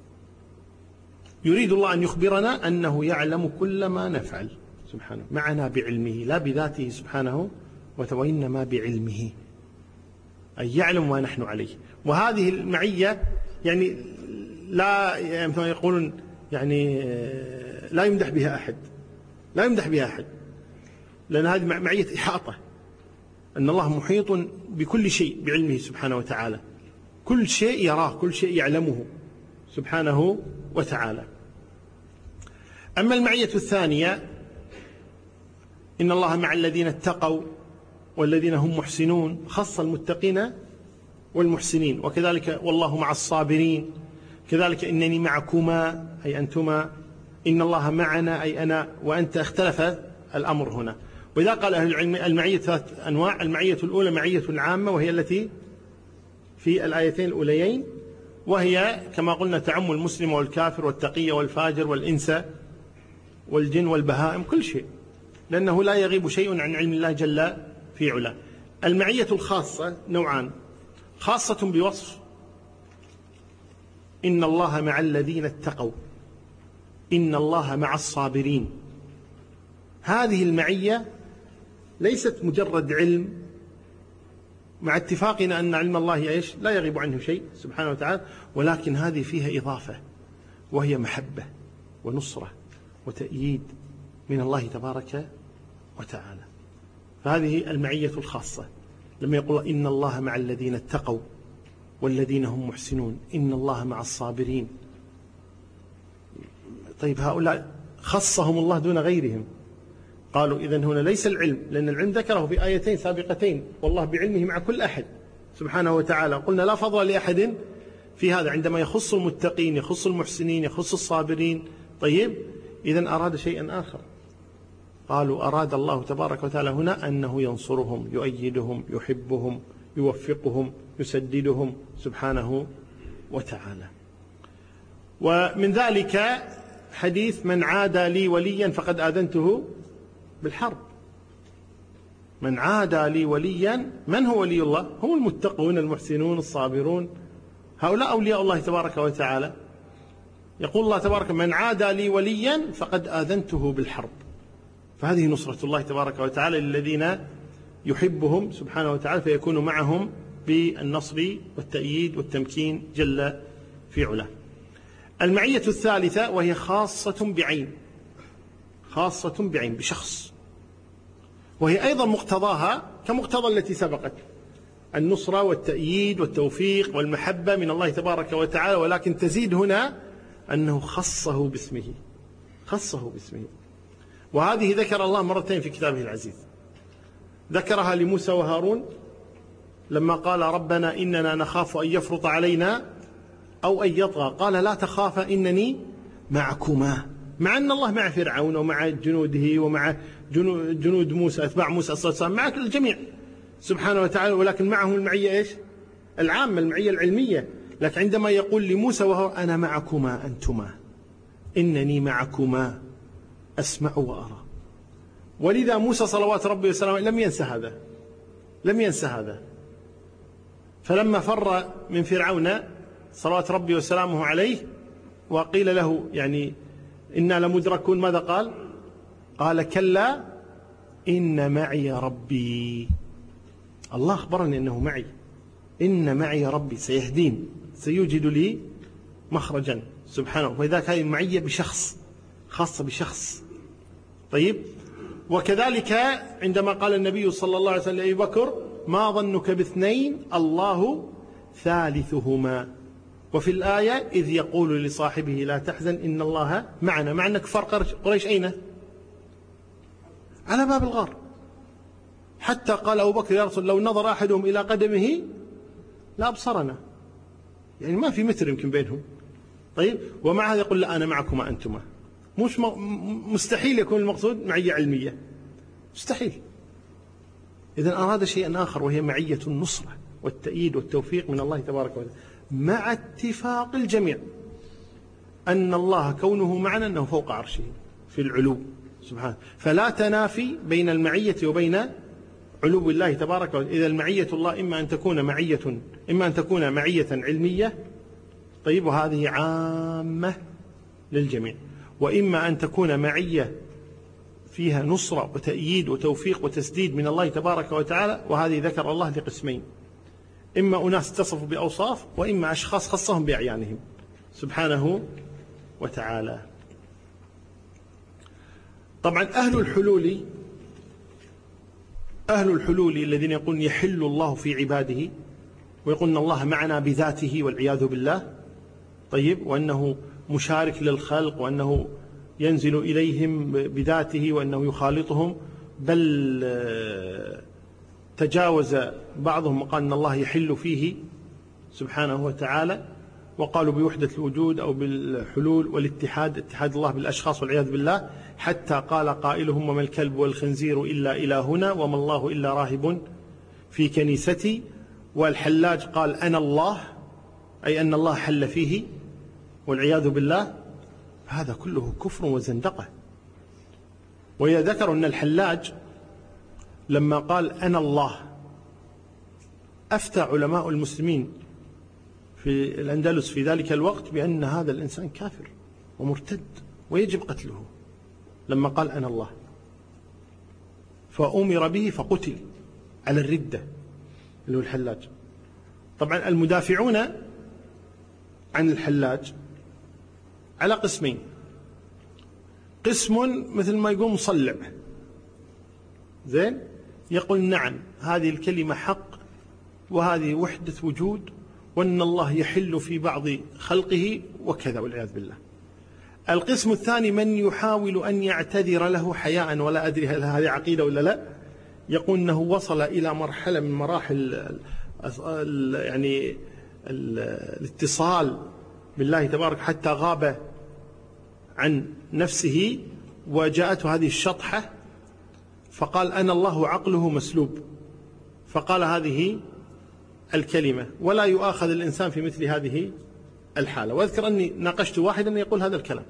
يريد الله أن يخبرنا أنه يعلم كل ما نفعل سبحانه، معنا بعلمه لا بذاته سبحانه وإنما بعلمه، أي يعلم ما نحن عليه. وهذه المعية يعني لا يقولون يعني لا يمدح بها أحد، لا يمدح بها أحد، لأن هذه معية إحاطة، أن الله محيط بكل شيء بعلمه سبحانه وتعالى، كل شيء يراه، كل شيء يعلمه سبحانه وتعالى. أما المعية الثانية: إن الله مع الذين اتقوا والذين هم محسنون، خص المتقين والمحسنين. وكذلك والله مع الصابرين، كذلك إنني معكما أي أنتما، إن الله معنا أي أنا وأنت. اختلف الأمر هنا. وإذا قال أهل العلم المعية 3 أنواع: المعية الأولى معية عامة وهي التي في الآيتين الأوليين، وهي كما قلنا تعم المسلم والكافر والتقي والفاجر والإنس والجن والبهائم، كل شيء، لأنه لا يغيب شيء عن علم الله جل في علا. المعية الخاصة نوعان: خاصة بوصف، إن الله مع الذين اتقوا، إن الله مع الصابرين. هذه المعية ليست مجرد علم، مع اتفاقنا أن علم الله إيش؟ لا يغيب عنه شيء سبحانه وتعالى، ولكن هذه فيها إضافة، وهي محبة ونصرة وتأييد من الله تبارك وتعالى. فهذه المعية الخاصة. لما يقول إن الله مع الذين اتقوا والذين هم محسنون، إن الله مع الصابرين. طيب هؤلاء خصهم الله دون غيرهم. قالوا إذن هنا ليس العلم، لأن العلم ذكره في آيتين سابقتين، والله بعلمه مع كل أحد سبحانه وتعالى. قلنا لا فضل لأحد في هذا، عندما يخص المتقين، يخص المحسنين، يخص الصابرين. طيب إذن أراد شيئا آخر. قالوا أراد الله تبارك وتعالى هنا أنه ينصرهم، يؤيدهم، يحبهم، يوفقهم، يسددهم سبحانه وتعالى. ومن ذلك حديث من عادى لي وليا فقد آذنته بالحرب. من عادى لي وليا، من هو ولي الله؟ هم المتقون المحسنون الصابرون، هؤلاء أولياء الله تبارك وتعالى. يقول الله تبارك من عادى لي وليا فقد آذنته بالحرب. فهذه نصرة الله تبارك وتعالى للذين يحبهم سبحانه وتعالى، فيكون معهم بالنصر والتأييد والتمكين جل في علاه. المعية الثالثة وهي خاصة بعين، خاصة بعين بشخص، وهي أيضا مقتضاها كمقتضى التي سبقت، النصرة والتأييد والتوفيق والمحبة من الله تبارك وتعالى، ولكن تزيد هنا أنه خصه باسمه، خصه باسمه. وهذه ذكر الله مرتين في كتابه العزيز. ذكرها لموسى وهارون لما قال ربنا إننا نخاف أن يفرط علينا أو أن يطغى، قال لا تخافا إنني معكما، مع أن الله مع فرعون ومع جنوده ومع جنود موسى أتباع موسى صلى الله عليه وسلم، مع الجميع سبحانه وتعالى، ولكن معهم المعية إيش؟ العامة، المعية العلمية. لكن عندما يقول لموسى وهارون أنا معكما أنتما، إنني معكما أسمع وأرى. ولذا موسى صلوات ربي وسلامه لم ينسى هذا، لم ينسى هذا. فلما فر من فرعون صلوات ربي وسلامه عليه وقيل له يعني إنا لمدركون، ماذا قال؟ قال كلا إن معي ربي. الله أخبرني أنه معي، إن معي ربي سيهدين، سيوجد لي مخرجا سبحانه. وإذا هذه معية بشخص، خاصة بشخص. طيب، وكذلك عندما قال النبي صلى الله عليه وسلم لأبي بكر ما ظنك باثنين الله ثالثهما، وفي الآية إذ يقول لصاحبه لا تحزن إن الله معنا. مع أن كفار قريش أين؟ على باب الغار. حتى قال أبو بكر يا رسول لو نظر أحدهم إلى قدمه لا أبصرنا، يعني ما في متر يمكن بينهم. طيب، ومع هذا يقول لا أنا معكما أنتما. مش مستحيل يكون المقصود معية علمية، مستحيل. إذن أراد شيئا آخر، وهي معية النصرة والتأييد والتوفيق من الله تبارك وتعالى، مع اتفاق الجميع أن الله كونه معنا أنه فوق عرشه في العلو سبحانه. فلا تنافي بين المعية وبين علو الله تبارك وتعالى. إذا المعية الله إما أن تكون معية علمية، طيب، وهذه عامة للجميع، وإما أن تكون معية فيها نصرة وتأييد وتوفيق وتسديد من الله تبارك وتعالى، وهذه ذكر الله لقسمين، إما أناس اتصفوا بأوصاف، وإما أشخاص خصهم بأعيانهم سبحانه وتعالى. طبعا أهل الحلول الذين يقولون يحل الله في عباده، ويقولون الله معنا بذاته والعياذ بالله، طيب، وأنه مشارك للخلق، وأنه ينزل إليهم بذاته، وأنه يخالطهم، بل تجاوز بعضهم وقال أن الله يحل فيه سبحانه وتعالى، وقالوا بوحدة الوجود أو بالحلول والاتحاد، اتحاد الله بالأشخاص والعياذ بالله، حتى قال قائلهم وما الكلب والخنزير إلا إلهنا وما الله إلا راهب في كنيستي. والحلاج قال أنا الله، أي أن الله حل فيه والعياذ بالله. هذا كله كفر وزندقة. ويذكر أن الحلاج لما قال أنا الله أفتى علماء المسلمين في الأندلس في ذلك الوقت بأن هذا الإنسان كافر ومرتد ويجب قتله، لما قال أنا الله. فأمر به فقتل على الردة اللي هو الحلاج. طبعا المدافعون عن الحلاج على قسمين: قسم مثل ما يقول مصلع زين، يقول نعم هذه الكلمة حق وهذه وحدة وجود وأن الله يحل في بعض خلقه وكذا والعياذ بالله. القسم الثاني من يحاول أن يعتذر له حياء، ولا أدري هل هذه عقيدة ولا لا، يقول أنه وصل إلى مرحلة من مراحل يعني الاتصال بالله تبارك حتى غاب عن نفسه وجاءته هذه الشطحة فقال أنا الله عقله مسلوب، فقال هذه الكلمة، ولا يؤاخذ الإنسان في مثل هذه الحالة. وأذكر أني ناقشت واحدا يقول هذا الكلام،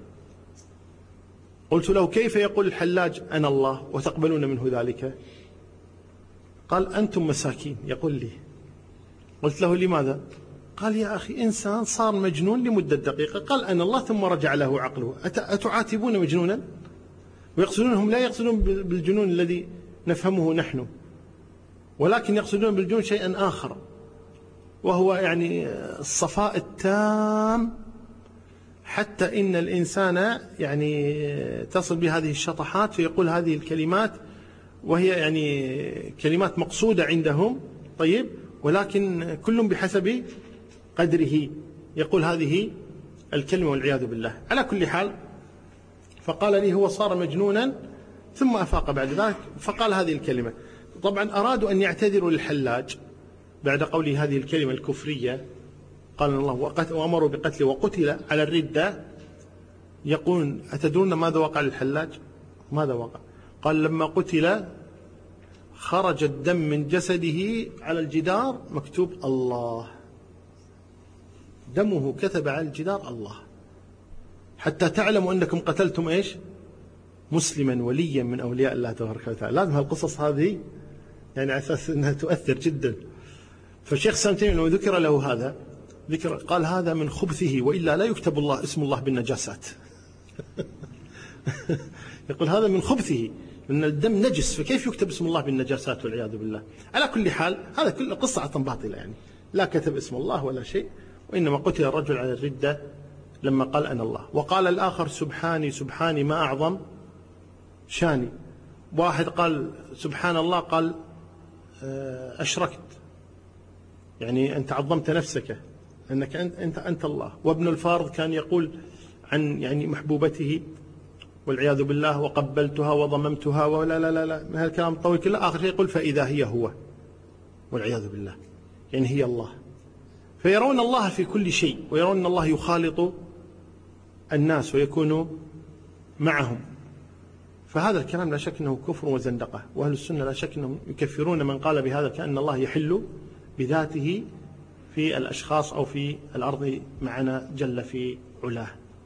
قلت له كيف يقول الحلاج أنا الله وتقبلون منه ذلك؟ قال أنتم مساكين. يقول لي، قلت له لماذا؟ قال يا أخي إنسان صار مجنون لمدة دقيقة قال أنا الله ثم رجع له عقله، أتعاتبون مجنونا؟ ويقصدونهم لا يقصدون بالجنون الذي نفهمه نحن، ولكن يقصدون بالجنون شيئا آخر، وهو يعني الصفاء التام، حتى إن الإنسان يعني تصل بهذه الشطحات فيقول هذه الكلمات وهي يعني كلمات مقصودة عندهم، طيب، ولكن كل بحسب قدره يقول هذه الكلمة والعياذ بالله. على كل حال، فقال لي هو صار مجنونا ثم أفاق بعد ذلك فقال هذه الكلمة. طبعا أرادوا أن يعتذروا للحلاج بعد قوله هذه الكلمة الكفرية، قال الله وأمروا بقتله وقتل على الردة. يقول أتدرون ماذا وقع للحلاج؟ ماذا وقع؟ قال لما قتل خرج الدم من جسده على الجدار مكتوب الله، دمه كتب على الجدار الله، حتى تعلموا أنكم قتلتم إيش؟ مسلما وليا من أولياء الله تبارك وتعالى. لازم هالقصص هذه يعني على أساس أنها تؤثر جدا. فالشيخ سامتين لما ذكر له هذا ذكر قال هذا من خبثه وإلا لا يكتب الله اسم الله بالنجاسات. يقول هذا من خبثه لأن الدم نجس فكيف يكتب اسم الله بالنجاسات والعياذ بالله. على كل حال هذا كله قصة باطلة، يعني لا كتب اسم الله ولا شيء، وإنما قتل الرجل على الردة لما قال أنا الله. وقال الآخر سبحاني سبحاني ما أعظم شاني. واحد قال سبحان الله قال أشركت، يعني أنت عظمت نفسك أنك أنت الله. وابن الفارض كان يقول عن يعني محبوبته والعياذ بالله وقبلتها وضممتها ولا لا لا لا من هالكلام الطويل كله، آخر شيء يقول فإذا هي هو والعياذ بالله، يعني هي الله. فيرون الله في كل شيء ويرون أن الله يخالط الناس ويكون معهم. فهذا الكلام لا شك أنه كفر وزندقة، وأهل السنة لا شك أنهم يكفرون من قال بهذا كأن الله يحل بذاته في الأشخاص أو في الأرض معنا جل في علاه.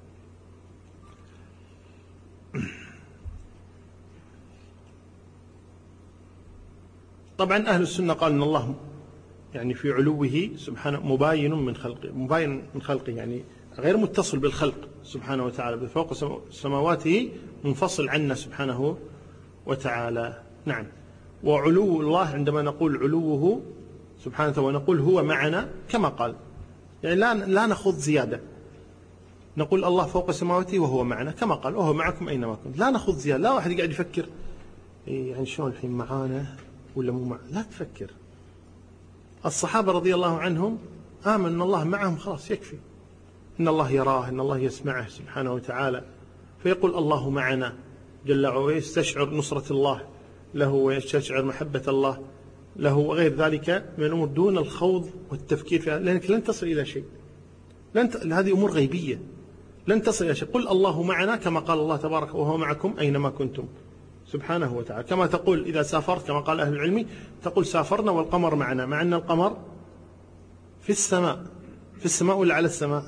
طبعا أهل السنة قال أن الله يعني في علوه سبحانه مباين من خلقه يعني غير متصل بالخلق سبحانه وتعالى، فوق سماواته منفصل عنا سبحانه وتعالى. نعم. وعلو الله عندما نقول علوه سبحانه وتعالى ونقول هو معنا كما قال، يعني لا نخوض زيادة، نقول الله فوق سماواته وهو معنا كما قال وهو معكم أينما كنتم، لا نخوض زيادة. لا واحد قاعد يفكر يعني شلون الحين معانا ولا مو معنا، لا تفكر. الصحابة رضي الله عنهم آمن أن الله معهم خلاص يكفي، إن الله يراه إن الله يسمعه سبحانه وتعالى، فيقول الله معنا جل وعلا ويستشعر نصرة الله له ويستشعر محبة الله له وغير ذلك من الأمور دون الخوض والتفكير فيها، لأنك لن تصل إلى شيء، هذه أمور غيبية لن تصل إلى شيء. قل الله معنا كما قال الله تبارك وهو معكم أينما كنتم سبحانه وتعالى. كما تقول إذا سافرت كما قال أهل العلم تقول سافرنا والقمر معنا، مع أن القمر في السماء. في السماء ولا على السماء؟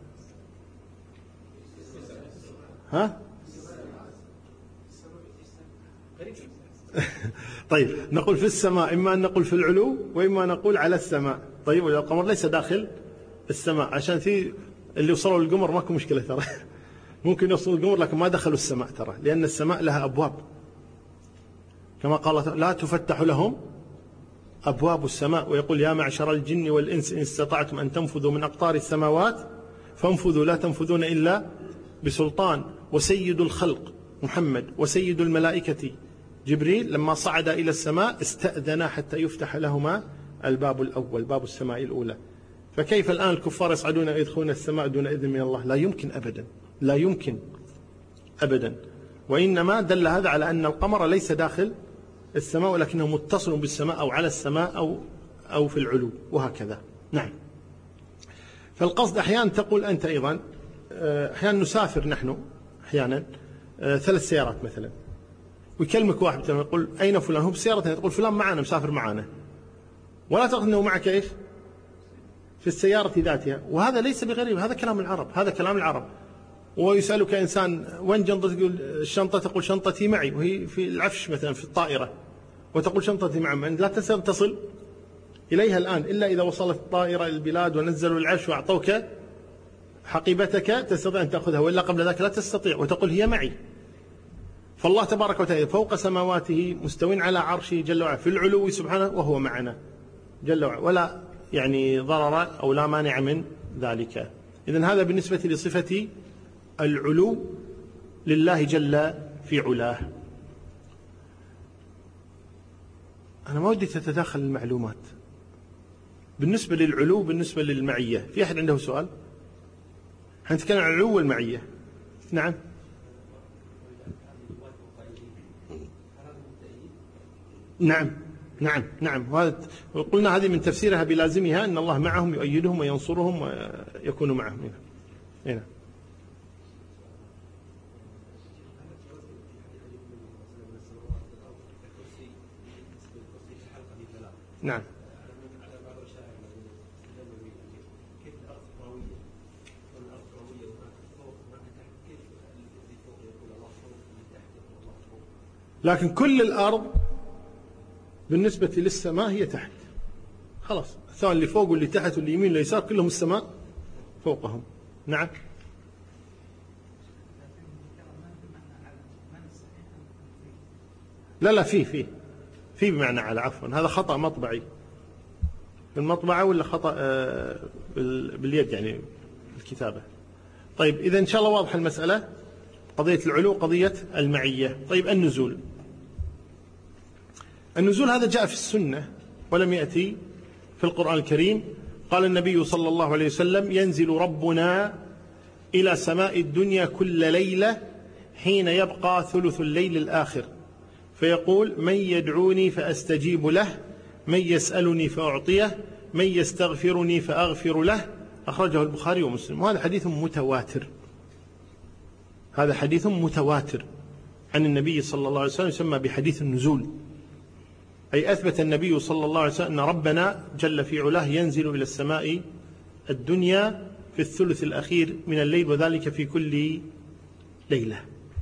ها؟ طيب نقول في السماء، إما أن نقول في العلو وإما نقول على السماء. طيب والقمر ليس داخل السماء، عشان في اللي وصلوا للقمر ماكو مشكلة ترى ممكن يوصلوا للقمر لكن ما دخلوا السماء ترى، لأن السماء لها أبواب. كما قال لا تفتح لهم أبواب السماء، ويقول يا معشر الجن والإنس إن استطعتم أن تنفذوا من أقطار السماوات فانفذوا لا تنفذون إلا بسلطان. وسيد الخلق محمد وسيد الملائكة جبريل لما صعد إلى السماء استأذنا حتى يفتح لهما الباب الأول، باب السماء الأولى. فكيف الآن الكفار يصعدون يدخلون السماء دون إذن من الله؟ لا يمكن أبدا، لا يمكن أبدا. وإنما دل هذا على أن القمر ليس داخل السماء ولكنه متصل بالسماء أو على السماء أو في العلو وهكذا. نعم. فالقصد أحيانا تقول أنت أيضا أحيانا نسافر نحن أحيانا 3 سيارات مثلا، ويكلمك واحد يقول أين فلان؟ هو بسيارته، تقول فلان معنا مسافر معنا، ولا تعرف أنه معك إيش في السيارة ذاتها. وهذا ليس بغريب، هذا كلام العرب، هذا كلام العرب. ويسألك إنسان وين شنطتك؟ تقول الشنطة، تقول شنطتي معي، وهي في العفش مثلا في الطائرة، وتقول شنطتي معي. لا تصل إليها الآن إلا إذا وصلت الطائرة البلاد ونزلوا العفش وأعطوك حقيبتك تستطيع أن تأخذها، وإلا قبل ذلك لا تستطيع، وتقول هي معي. فالله تبارك وتعالى فوق سماواته مستوٍ على عرشه جل وعلا في العلو سبحانه، وهو معنا جل وعلا، ولا يعني ضرر أو لا مانع من ذلك. إذن هذا بالنسبة لصفة العلو لله جل في علاه. أنا ما ودي تتداخل المعلومات بالنسبة للعلو بالنسبة للمعية. في أحد عنده سؤال؟ هنتكلم عن العلو والمعية. نعم. نعم نعم نعم. وقلنا هذه من تفسيرها بلازمها أن الله معهم يؤيدهم وينصرهم ويكون معهم. هنا. نعم. لكن كل الأرض بالنسبة للسماء هي تحت، خلاص، سواء اللي فوق واللي تحت واللي يمين واللي يسار كلهم السماء فوقهم. نعم. لا في بمعنى على، عفوا هذا خطأ مطبعي في المطبعة، ولا خطأ باليد يعني الكتابة. طيب إذا إن شاء الله واضح المسألة، قضية العلو قضية المعية. طيب النزول هذا جاء في السنة ولم يأتي في القرآن الكريم. قال النبي صلى الله عليه وسلم ينزل ربنا إلى سماء الدنيا كل ليلة حين يبقى ثلث الليل الآخر فيقول من يدعوني فأستجيب له، من يسألني فأعطيه، من يستغفرني فأغفر له. أخرجه البخاري ومسلم. وهذا حديث متواتر، هذا حديث متواتر عن النبي صلى الله عليه وسلم، يسمى بحديث النزول. أي أثبت النبي صلى الله عليه وسلم أن ربنا جل في علاه ينزل إلى السماء الدنيا في الثلث الأخير من الليل، وذلك في كل ليلة.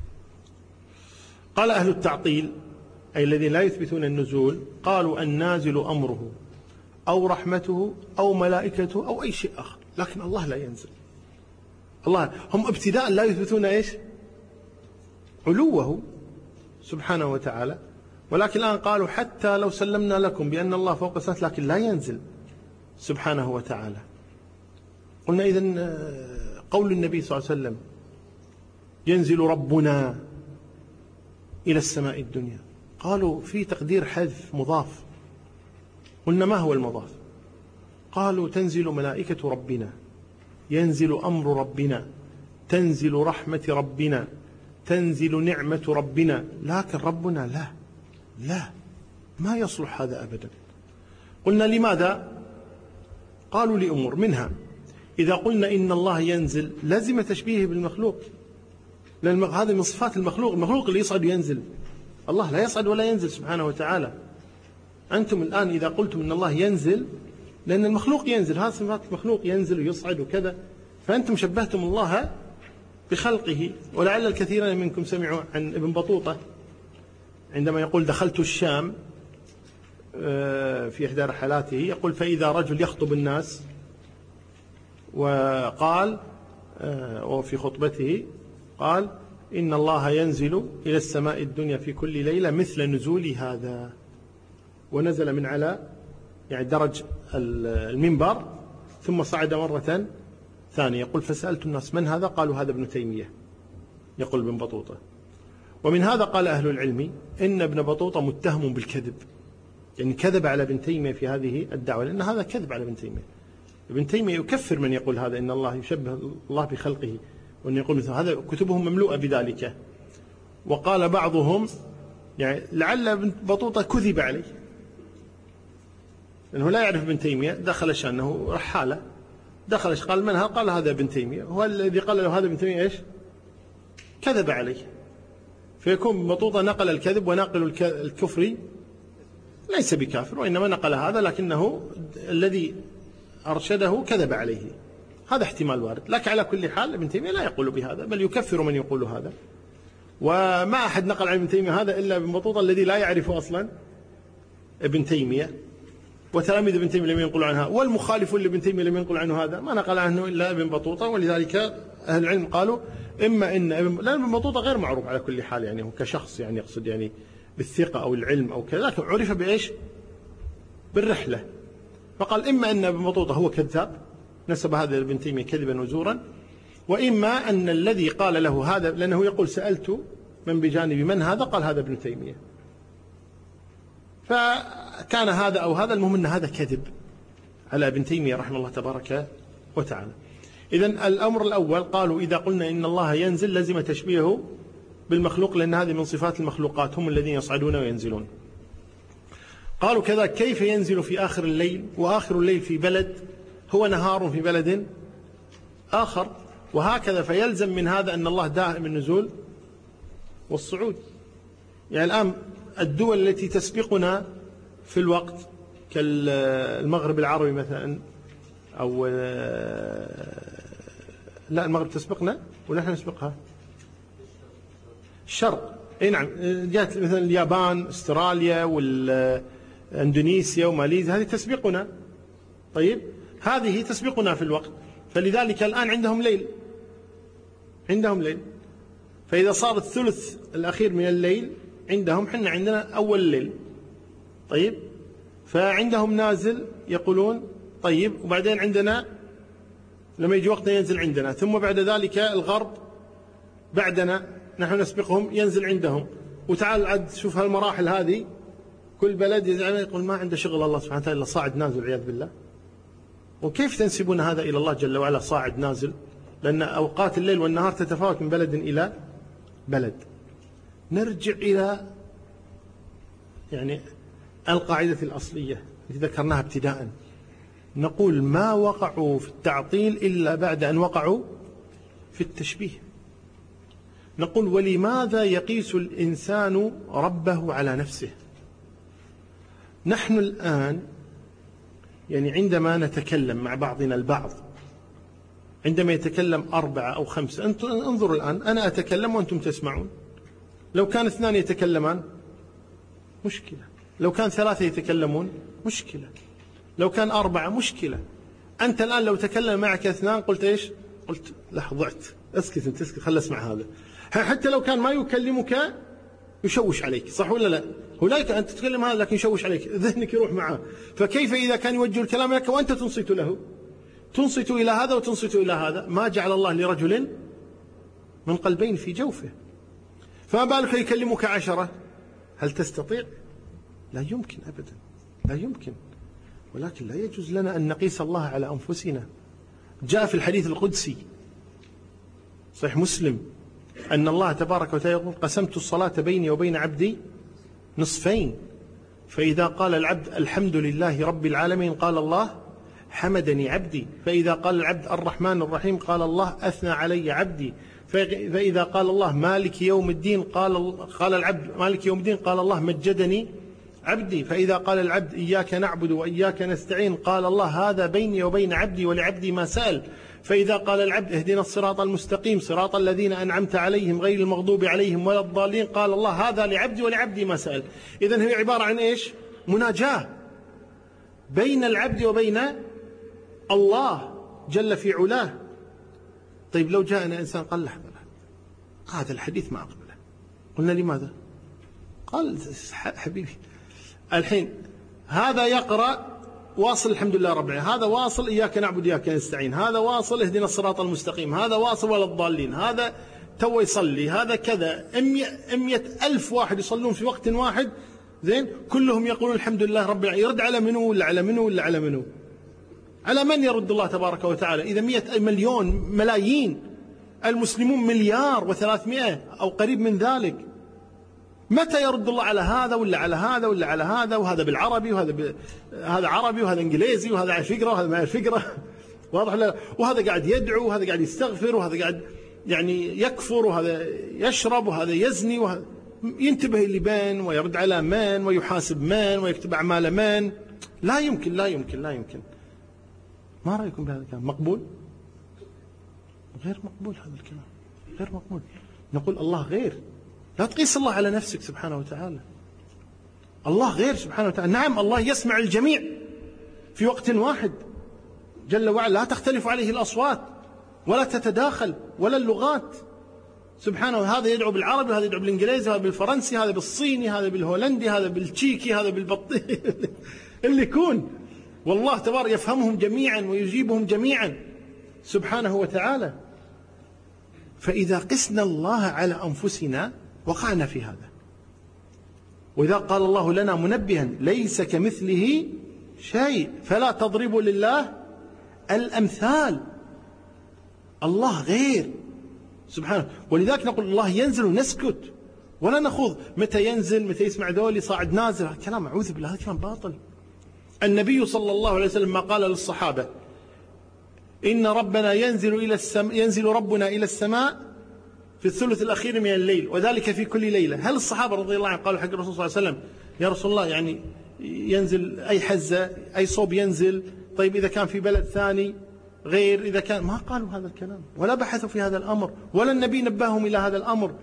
قال أهل التعطيل أي الذين لا يثبتون النزول، قالوا النازل أمره أو رحمته أو ملائكته أو أي شيء آخر، لكن الله لا ينزل. الله هم ابتداء لا يثبتون إيش؟ علوه سبحانه وتعالى، ولكن الآن قالوا حتى لو سلمنا لكم بأن الله فوق السماء لكن لا ينزل سبحانه وتعالى. قلنا إذن قول النبي صلى الله عليه وسلم ينزل ربنا إلى السماء الدنيا، قالوا في تقدير حذف مضاف. قلنا ما هو المضاف؟ قالوا تنزل ملائكة ربنا، ينزل أمر ربنا، تنزل رحمة ربنا، تنزل نعمة ربنا، لكن ربنا لا ما يصلح هذا أبدا. قلنا لماذا؟ قالوا لأمور، منها إذا قلنا إن الله ينزل لازم تشبيهه بالمخلوق، لأن هذا من صفات المخلوق اللي يصعد وينزل، الله لا يصعد ولا ينزل سبحانه وتعالى. أنتم الآن إذا قلتم إن الله ينزل لأن المخلوق ينزل، هذا صفات المخلوق ينزل ويصعد وكذا، فأنتم شبهتم الله بخلقه. ولعل الكثيرين منكم سمعوا عن ابن بطوطة عندما يقول دخلت الشام في إحدى رحلاته، يقول فإذا رجل يخطب الناس وقال وفي خطبته قال إن الله ينزل إلى السماء الدنيا في كل ليلة مثل نزول هذا، ونزل من على يعني درج المنبر ثم صعد مرة ثانية. يقول فسألت الناس من هذا؟ قالوا هذا ابن تيمية، يقول ابن بطوطة. ومن هذا قال أهل العلم إن ابن بطوطة متهم بالكذب، يعني كذب على ابن تيمية في هذه الدعوة، لأن هذا كذب على ابن تيمية. ابن تيمية يكفر من يقول هذا، إن الله يشبه الله بخلقه، وأن يقول مثل هذا، كتبهم مملوءة بذلك. وقال بعضهم يعني لعل ابن بطوطة كذب عليه، لأنه لا يعرف ابن تيمية، دخل شأنه رحالة، دخل قال من هذا؟ قال هذا ابن تيمية، هو الذي قال له هذا ابن تيمية إيش؟ كذب عليه. فيكون ابن بطوطة نقل الكذب، وناقل الكفر ليس بكافر، وإنما نقل هذا لكنه الذي أرشده كذب عليه. هذا احتمال وارد، لكن على كل حال ابن تيمية لا يقول بهذا، بل يكفر من يقول هذا. وما أحد نقل عن ابن تيمية هذا إلا ابن بطوطة الذي لا يعرف أصلا ابن تيمية، وتلاميذ ابن تيمية لم ينقلوا عنها، والمخالفون لابن تيمية لم ينقل عنه هذا، ما نقل عنه إلا ابن بطوطة. ولذلك أهل العلم قالوا إما إن لأن ابن بطوطة غير معروف على كل حال، يعني هو كشخص يعني يقصد يعني بالثقة أو العلم أو كذا، لكن عرف بإيش؟ بالرحلة. فقال إما أن ابن بطوطة هو كذاب نسب هذا لابن تيمية كذبا وزورا، وإما أن الذي قال له هذا، لأنه يقول سألت من بجانب من هذا؟ قال هذا ابن تيمية. فكان هذا أو هذا، المهم أن هذا كذب على ابن تيمية رحمه الله تبارك وتعالى. إذن الأمر الأول قالوا إذا قلنا إن الله ينزل لزم تشبيهه بالمخلوق، لأن هذه من صفات المخلوقات، هم الذين يصعدون وينزلون. قالوا كذا كيف ينزل في آخر الليل، وآخر الليل في بلد هو نهار في بلد آخر، وهكذا فيلزم من هذا أن الله دائم النزول والصعود. يعني الآن الدول التي تسبقنا في الوقت كالمغرب العربي مثلا، أو لا المغرب تسبقنا ونحن نسبقها، الشرق أي نعم، جاءت مثلا اليابان، استراليا والإندونيسيا وماليزيا، هذه تسبقنا. طيب هذه تسبقنا في الوقت، فلذلك الآن عندهم ليل، عندهم ليل. فإذا صار الثلث الأخير من الليل عندهم، حنا عندنا أول الليل. طيب فعندهم نازل يقولون طيب، وبعدين عندنا لما يجي وقتنا ينزل عندنا، ثم بعد ذلك الغرب بعدنا نحن نسبقهم ينزل عندهم. وتعال عد شوف هالمراحل هذه، كل بلد يقول ما عنده شغل الله سبحانه وتعالى إلا صاعد نازل والعياذ بالله. وكيف تنسبون هذا إلى الله جل وعلا صاعد نازل؟ لأن أوقات الليل والنهار تتفاوت من بلد إلى بلد. نرجع إلى يعني القاعدة الأصلية التي ذكرناها ابتداء، نقول ما وقعوا في التعطيل إلا بعد أن وقعوا في التشبيه. نقول ولماذا يقيس الإنسان ربه على نفسه؟ نحن الآن يعني عندما نتكلم مع بعضنا البعض، عندما يتكلم 4 أو 5، انظروا الآن أنا أتكلم وأنتم تسمعون، لو كان 2 يتكلمان مشكلة، لو كان 3 يتكلمون مشكلة، لو كان 4 مشكلة. أنت الآن لو تكلم معك 2 قلت إيش؟ قلت لا ضعت، اسكت انت، اسكت خل اسمع هذا. حتى لو كان ما يكلمك يشوش عليك، صح ولا لا؟ هناك أنت تتكلم هذا لكن يشوش عليك، ذهنك يروح معه. فكيف إذا كان يوجه الكلام لك وأنت تنصت له، تنصت إلى هذا وتنصت إلى هذا؟ ما جعل الله لرجل من قلبين في جوفه، فما بالك يكلمك 10؟ هل تستطيع؟ لا يمكن أبدا، لا يمكن. ولكن لا يجوز لنا أن نقيس الله على أنفسنا. جاء في الحديث القدسي صحيح مسلم أن الله تبارك وتعالى يقول قسمت الصلاة بيني وبين عبدي نصفين، فإذا قال العبد الحمد لله رب العالمين قال الله حمدني عبدي، فإذا قال العبد الرحمن الرحيم قال الله أثنى علي عبدي، فإذا قال الله مالك يوم الدين قال العبد مالك يوم الدين قال الله مجدني عبدي، فإذا قال العبد إياك نعبد وإياك نستعين قال الله هذا بيني وبين عبدي ولعبدي ما سأل، فإذا قال العبد اهدنا الصراط المستقيم صراط الذين أنعمت عليهم غير المغضوب عليهم ولا الضالين قال الله هذا لعبدي ولعبدي ما سأل. إذن هي عبارة عن إيش؟ مناجاة بين العبد وبين الله جل في علاه. طيب لو جاءنا إنسان قال لحظة هذا الحديث ما أقبله. قلنا لماذا؟ قال حبيبي الحين هذا يقرأ واصل الحمد لله رب العالمين، هذا واصل إياك نعبد إياك نستعين، هذا واصل اهدنا الصراط المستقيم، هذا واصل ولا الضالين، هذا تو يصلي، هذا كذا، 100,000 واحد يصلون في وقت واحد، زين، كلهم يقولون الحمد لله رب العالمين. يرد على منو ولا على منو ولا على منو؟ على من يرد الله تبارك وتعالى؟ إذا 100 مليون ملايين، المسلمون 1,300,000,000 أو قريب من ذلك، متى يرد الله على هذا ولا على هذا ولا على هذا؟ وهذا بالعربي وهذا هذا عربي وهذا انجليزي وهذا يعرف يقرا وهذا ما يعرف يقرا، واضح لا؟ وهذا قاعد يدعو وهذا قاعد يستغفر وهذا قاعد يعني يكفر وهذا يشرب وهذا يزني وهذا ينتبه اللي بين ويرد على من ويحاسب من ويكتب أعمال من. لا يمكن لا يمكن لا يمكن. ما رأيكم بهذا الكلام؟ مقبول؟ غير مقبول هذا الكلام، غير مقبول. نقول الله غير، لا تقيس الله على نفسك سبحانه وتعالى. الله غير سبحانه وتعالى. نعم الله يسمع الجميع في وقت واحد جل وعلا، لا تختلف عليه الأصوات ولا تتداخل ولا اللغات سبحانه. هذا يدعو بالعربي وهذا يدعو بالإنجليزي، هذا بالفرنسي، هذا بالصيني، هذا بالهولندي، هذا بالتشيكي، هذا بالبطيء اللي يكون، والله تبارك يفهمهم جميعا ويجيبهم جميعا سبحانه وتعالى. فإذا قسنا الله على أنفسنا وقعنا في هذا. وإذا قال الله لنا منبها ليس كمثله شيء فلا تضربوا لله الأمثال. الله غير سبحانه، ولذلك نقول الله ينزل ونسكت ولا نخوض متى ينزل متى يسمع ذولي صاعد نازل. كلام أعوذ بالله، هذا كلام باطل. النبي صلى الله عليه وسلم ما قال للصحابة إن ربنا ينزل ربنا إلى السماء في الثلث الأخير من الليل وذلك في كل ليلة. هل الصحابة رضي الله عنهم قالوا حق الرسول صلى الله عليه وسلم يا رسول الله يعني ينزل أي حزة أي صوب ينزل؟ طيب إذا كان في بلد ثاني غير، إذا كان، ما قالوا هذا الكلام ولا بحثوا في هذا الأمر ولا النبي نبههم إلى هذا الأمر.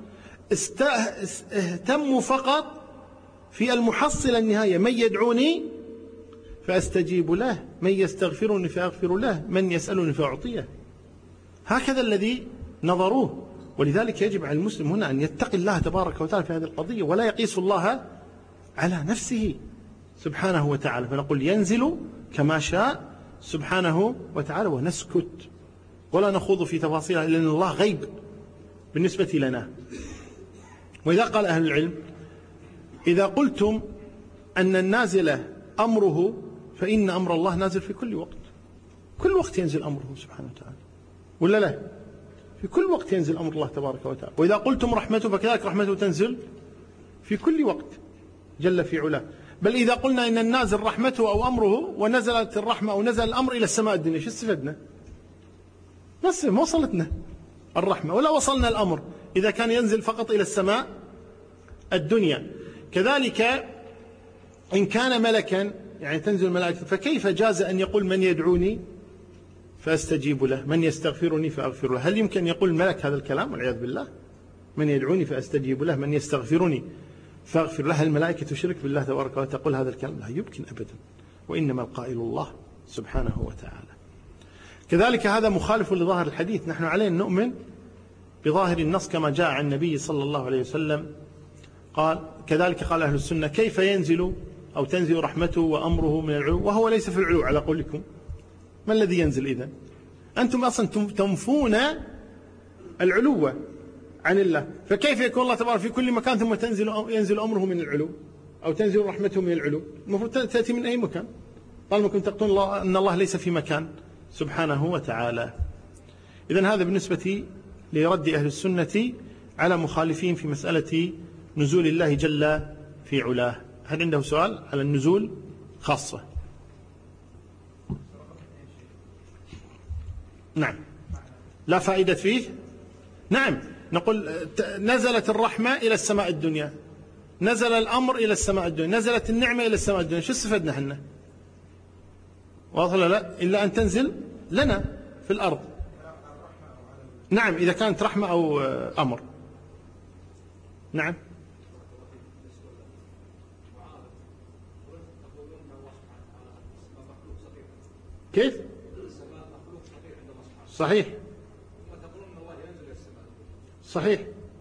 اهتموا فقط في المحصلة النهاية: من يدعوني فأستجيب له، من يستغفرني فأغفر له، من يسألني فأعطيه. هكذا الذي نظروه. ولذلك يجب على المسلم هنا أن يتقي الله تبارك وتعالى في هذه القضية ولا يقيس الله على نفسه سبحانه وتعالى. فنقول ينزل كما شاء سبحانه وتعالى ونسكت ولا نخوض في تفاصيلها لأن الله غيب بالنسبة لنا. وإذا قال أهل العلم إذا قلتم أن النازل أمره فإن أمر الله نازل في كل وقت، كل وقت ينزل أمره سبحانه وتعالى، ولا لا؟ في كل وقت ينزل أمر الله تبارك وتعالى. وإذا قلتم رحمته فكذلك رحمته تنزل في كل وقت جل في علاه. بل إذا قلنا إن النازل رحمته أو أمره ونزلت الرحمة أو نزل الأمر إلى السماء الدنيا، شو استفدنا؟ بس ما وصلتنا الرحمة ولا وصلنا الأمر إذا كان ينزل فقط إلى السماء الدنيا. كذلك إن كان ملكا يعني تنزل ملائكة، فكيف جاز أن يقول من يدعوني فأستجيب له، من يستغفرني فأغفر له؟ هل يمكن يقول الملك هذا الكلام؟ والعياذ بالله. من يدعوني فأستجيب له، من يستغفرني فأغفر له. هل الملائكة تشرك بالله تبارك وتعالى تقول هذا الكلام؟ لا يمكن أبدا، وإنما القائل الله سبحانه وتعالى. كذلك هذا مخالف لظاهر الحديث. نحن علينا نؤمن بظاهر النص كما جاء عن النبي صلى الله عليه وسلم قال. كذلك قال أهل السنة كيف ينزل أو تنزل رحمته وأمره من العلو وهو ليس في العلو على قولكم؟ ما الذي ينزل إذن؟ أنتم أصلا تنفون العلو عن الله، فكيف يكون الله تبارك في كل مكان ثم ينزل أمره من العلو أو تنزل رحمته من العلو؟ المفروض تأتي من أي مكان طالما كنتم تقولون أن الله ليس في مكان سبحانه وتعالى. إذن هذا بالنسبة لرد أهل السنة على مخالفين في مسألة نزول الله جل في علاه. هل عنده سؤال على النزول خاصة؟ نعم، لا فائدة فيه. نعم، نقول نزلت الرحمة إلى السماء الدنيا، نزل الأمر إلى السماء الدنيا، نزلت النعمة إلى السماء الدنيا، شو استفدنا احنا؟ واضح لا؟ إلا أن تنزل لنا في الأرض. نعم، إذا كانت رحمة أو أمر. نعم. كيف؟ صحيح صحيح.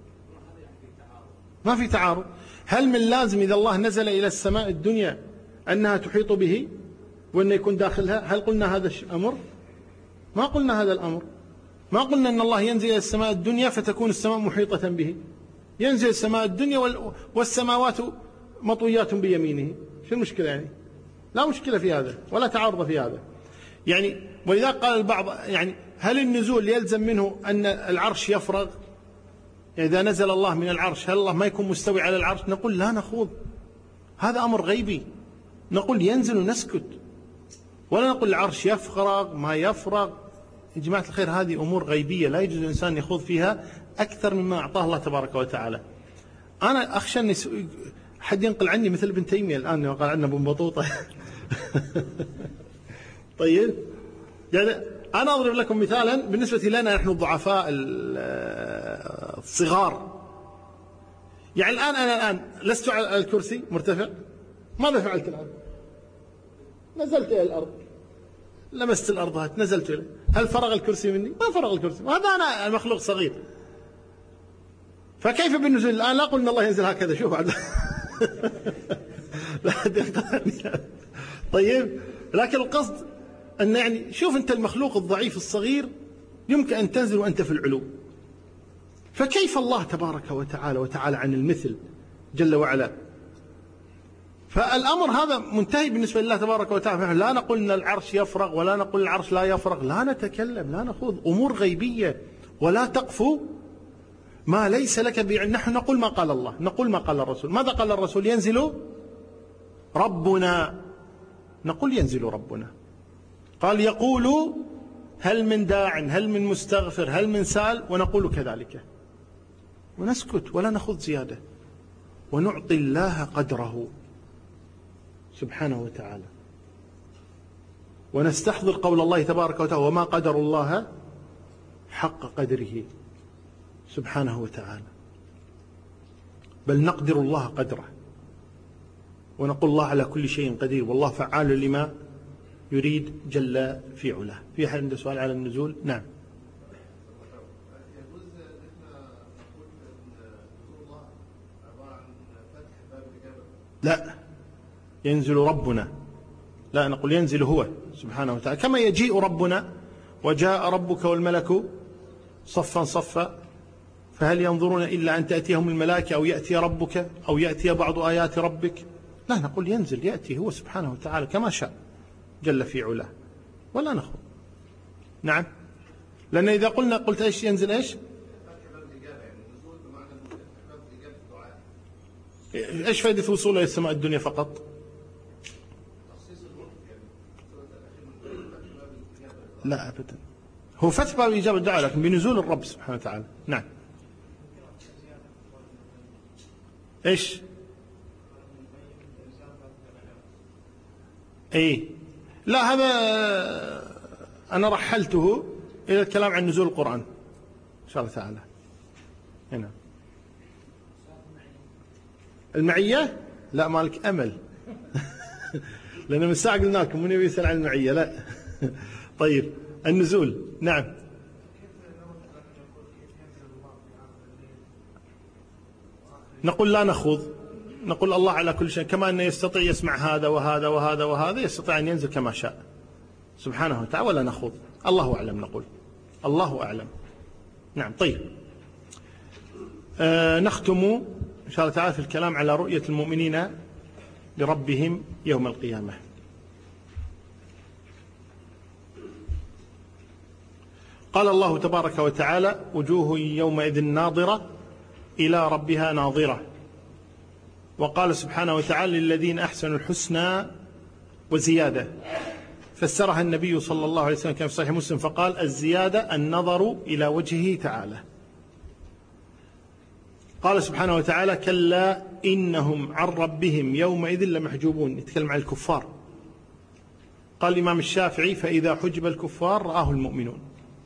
ما في تعارض. هل من لازم إذا الله نزل إلى السماء الدنيا أنها تحيط به وأنه يكون داخلها؟ هل قلنا هذا الأمر؟ ما قلنا هذا الأمر. ما قلنا أن الله ينزل إلى السماء الدنيا فتكون السماء محيطة به. ينزل السماء الدنيا والسماوات مطويات بيمينه. شو المشكلة يعني؟ لا مشكلة في هذا ولا تعارض في هذا. يعني ولذا قال البعض يعني هل النزول يلزم منه أن العرش يفرغ؟ يعني إذا نزل الله من العرش هل الله ما يكون مستوي على العرش؟ نقول لا نخوض، هذا أمر غيبي. نقول ينزل ونسكت، ولا نقول العرش يفرغ ما يفرغ. يا جماعة الخير هذه أمور غيبية لا يجوز الإنسان يخوض فيها أكثر مما أعطاه الله تبارك وتعالى. أنا أخشى أن حد ينقل عني مثل ابن تيمية الآن قال عنا ابن بطوطة. طيب يعني أنا أضرب لكم مثالا بالنسبة لنا نحن الضعفاء الصغار. يعني الآن أنا لست على الكرسي مرتفع، ماذا فعلت الآن؟ نزلت إلى الأرض، لمست الأرض نزلت إليه. هل فرغ الكرسي مني؟ ما فرغ الكرسي، وهذا أنا مخلوق صغير. فكيف بالنزول الآن؟ لا أقول إن الله ينزل هكذا، شوف بعد. طيب لكن القصد أن يعني شوف أنت المخلوق الضعيف الصغير يمكن أن تنزل وأنت في العلو، فكيف الله تبارك وتعالى عن المثل جل وعلا؟ فالأمر هذا منتهي بالنسبة لله تبارك وتعالى. لا نقول أن العرش يفرغ ولا نقول العرش لا يفرغ، لا نتكلم، لا نخوض أمور غيبية. ولا تقفوا ما ليس لك بعلم. نحن نقول ما قال الله، نقول ما قال الرسول. ماذا قال الرسول؟ ينزل ربنا، نقول ينزل ربنا. قال يقول هل من داع، هل من مستغفر، هل من سال، ونقول كذلك ونسكت ولا نخوض زيادة، ونعطي الله قدره سبحانه وتعالى، ونستحضر قول الله تبارك وتعالى وما قدر الله حق قدره سبحانه وتعالى، بل نقدر الله قدره، ونقول الله على كل شيء قدير، والله فعال لما يريد جل في علاه. في أحد عنده سؤال على النزول؟ نعم. لا، ينزل ربنا، لا نقول ينزل هو سبحانه وتعالى، كما يجيء ربنا وجاء ربك والملك صفا صفا، فهل ينظرون إلا أن تأتيهم الملائكة أو يأتي ربك أو يأتي بعض آيات ربك؟ لا، نقول ينزل يأتي هو سبحانه وتعالى كما شاء جل في علاه، ولا نخوض. نعم، لأن إذا قلت إيش ينزل إيش؟ إيش فائدة وصوله إلى السماء الدنيا فقط؟ لا أبدا، هو فتح باب إجابة الدعاء لكن بنزول الرب سبحانه وتعالى. نعم. إيش؟ إيه، لا هذا أنا رحلته إلى الكلام عن نزول القرآن إن شاء الله تعالى. هنا المعية لا مالك أمل. لأن من ساعة قلنا لكم من يبي يسأل عن المعية. لا. طيب النزول. نعم. نقول لا نخوض، نقول الله على كل شيء، كما أنه يستطيع يسمع هذا وهذا وهذا وهذا، يستطيع أن ينزل كما شاء سبحانه وتعالى، ولا نخوض. الله أعلم، نقول الله أعلم. نعم. طيب نختم إن شاء الله تعالى في الكلام على رؤية المؤمنين لربهم يوم القيامة. قال الله تبارك وتعالى وجوه يومئذ ناظرة إلى ربها ناظرة. وقال سبحانه وتعالى للذين أحسنوا الحسنى وزيادة، فسرها النبي صلى الله عليه وسلم كما في صحيح مسلم فقال الزيادة النظر إلى وجهه تعالى. قال سبحانه وتعالى كلا إنهم عن ربهم يومئذ لمحجوبون، يتكلم عن الكفار. قال الإمام الشافعي فإذا حجب الكفار رآه المؤمنون،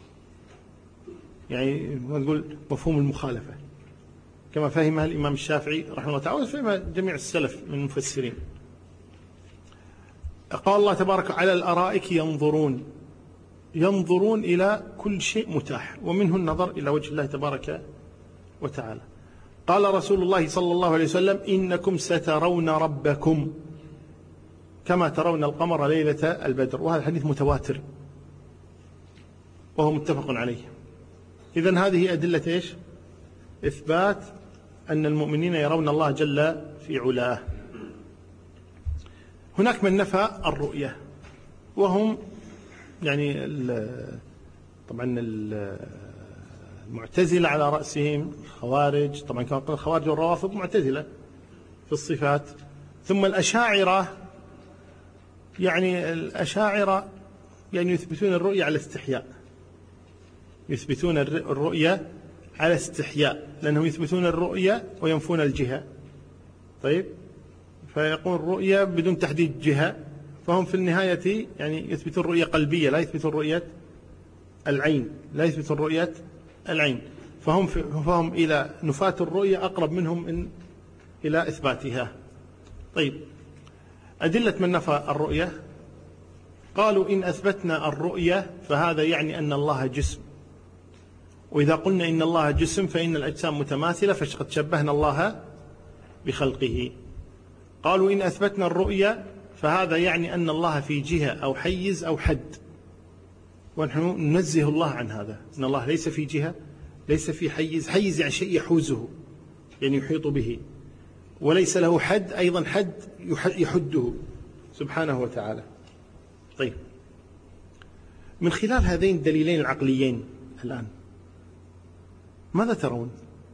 يعني نقول مفهوم المخالفة كما فهمها الإمام الشافعي رحمه الله تعالى وفهمها جميع السلف من المفسرين. قال الله تبارك على الأرائك ينظرون إلى كل شيء متاح، ومنه النظر إلى وجه الله تبارك وتعالى. قال رسول الله صلى الله عليه وسلم: إنكم سترون ربكم كما ترون القمر ليلة البدر. وهذا الحديث متواتر وهو متفق عليه. إذن هذه أدلة إيش؟ إثبات أن المؤمنين يرون الله جل في علاه. هناك من نفى الرؤية، وهم يعني طبعا المعتزلة على رأسهم، الخوارج، طبعا كما قال الخوارج والروافض معتزلة في الصفات، ثم الأشاعرة. يعني الأشاعرة يعني يثبتون الرؤية على استحياء، يثبتون الرؤية على استحياء، لأنهم يثبتون الرؤية وينفون الجهة. طيب، فيقول الرؤية بدون تحديد جهة، فهم في النهاية يعني يثبتون رؤية قلبية، لا يثبتون رؤية العين، لا يثبتون رؤية العين. فهم إلى نفاة الرؤية أقرب منهم إلى إثباتها. طيب، أدلة من نفى الرؤية: قالوا إن أثبتنا الرؤية فهذا يعني أن الله جسم، وإذا قلنا إن الله جسم فإن الأجسام متماثلة، فقد شبهنا الله بخلقه. قالوا إن أثبتنا الرؤية فهذا يعني أن الله في جهة أو حيز أو حد، ونحن ننزه الله عن هذا، أن الله ليس في جهة، ليس في حيز. حيز يعني شيء يحوزه، يعني يحيط به، وليس له حد، أيضا حد يحده سبحانه وتعالى. طيب، من خلال هذين الدليلين العقليين الآن ماذا ترون؟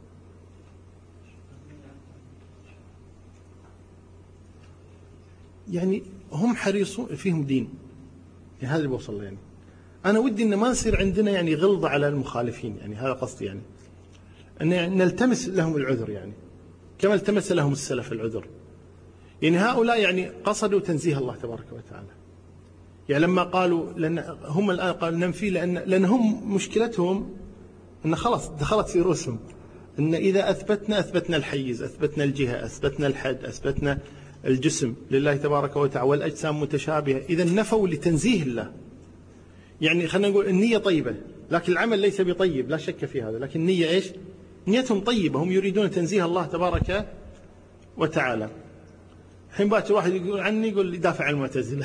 يعني هم حريصون، فيهم دين، يعني هذا اللي بوصل له. يعني أنا ودي أن ما يصير عندنا يعني غلظة على المخالفين، يعني هذا قصدي، يعني أن نلتمس لهم العذر، يعني كما التمس لهم السلف العذر. يعني هؤلاء يعني قصدوا تنزيه الله تبارك وتعالى. يعني لما قالوا لأن هم الآن قالوا ننفي، لأن هم مشكلتهم أن خلاص دخلت في رؤوسهم أن إذا أثبتنا الحيز، أثبتنا الجهة، أثبتنا الحد، أثبتنا الجسم لله تبارك وتعالى والأجسام متشابهة، إذا نفوا لتنزيه الله. يعني خلينا نقول النية طيبة، لكن العمل ليس بطيب، لا شك في هذا، لكن النية إيش؟ نيتهم طيبة، هم يريدون تنزيه الله تبارك وتعالى. الحين باكر واحد يقول عني، يقول يدافع عن المعتزلة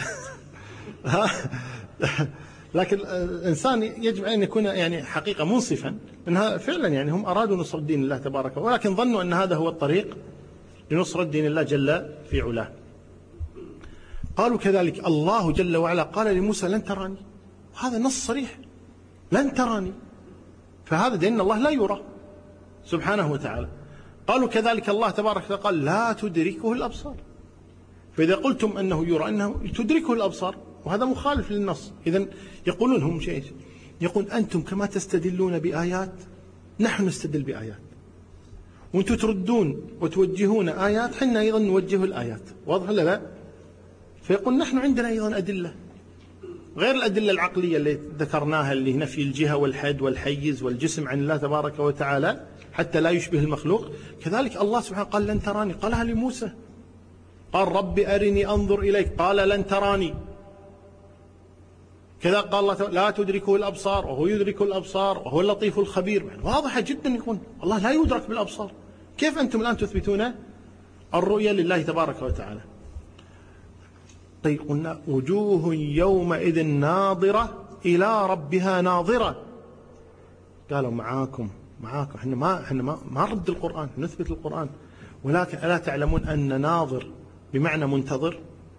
لكن الإنسان يجب أن يكون يعني حقيقة منصفا، أنها فعلا يعني هم أرادوا نصر الدين الله تبارك، ولكن ظنوا أن هذا هو الطريق لنصر الدين الله جل في علاه. قالوا كذلك الله جل وعلا قال لموسى لن تراني، هذا نص صريح، لن تراني، فهذا دين الله لا يرى سبحانه وتعالى. قالوا كذلك الله تبارك وتعالى قال لا تدركه الأبصار، فإذا قلتم أنه يرى أنه تدركه الأبصار، وهذا مخالف للنص. إذن يقولون هم شيء، يقول أنتم كما تستدلون بآيات نحن نستدل بآيات، وأنتم تردون وتوجهون آيات، حنا أيضا نوجه الآيات، واضح ولا لا؟ فيقول نحن عندنا أيضا أدلة غير الأدلة العقلية اللي ذكرناها، اللي نفي الجهة والحد والحيز والجسم عن الله تبارك وتعالى حتى لا يشبه المخلوق. كذلك الله سبحانه قال لن تراني، قالها لموسى، قال رب أرني أنظر إليك، قال لن تراني. كذا قال الله لا تدركه الأبصار وهو يدرك الأبصار وهو اللطيف الخبير. واضحة جدا، يكون الله لا يدرك بالأبصار. كيف أنتم الآن تثبتون الرؤية لله تبارك وتعالى؟ طيب، قلنا وجوه يومئذ ناظرة إلى ربها ناظرة. قالوا معاكم احنا ما نرد القرآن، نثبت القرآن، ولكن ألا تعلمون أن ناظر بمعنى منتظر؟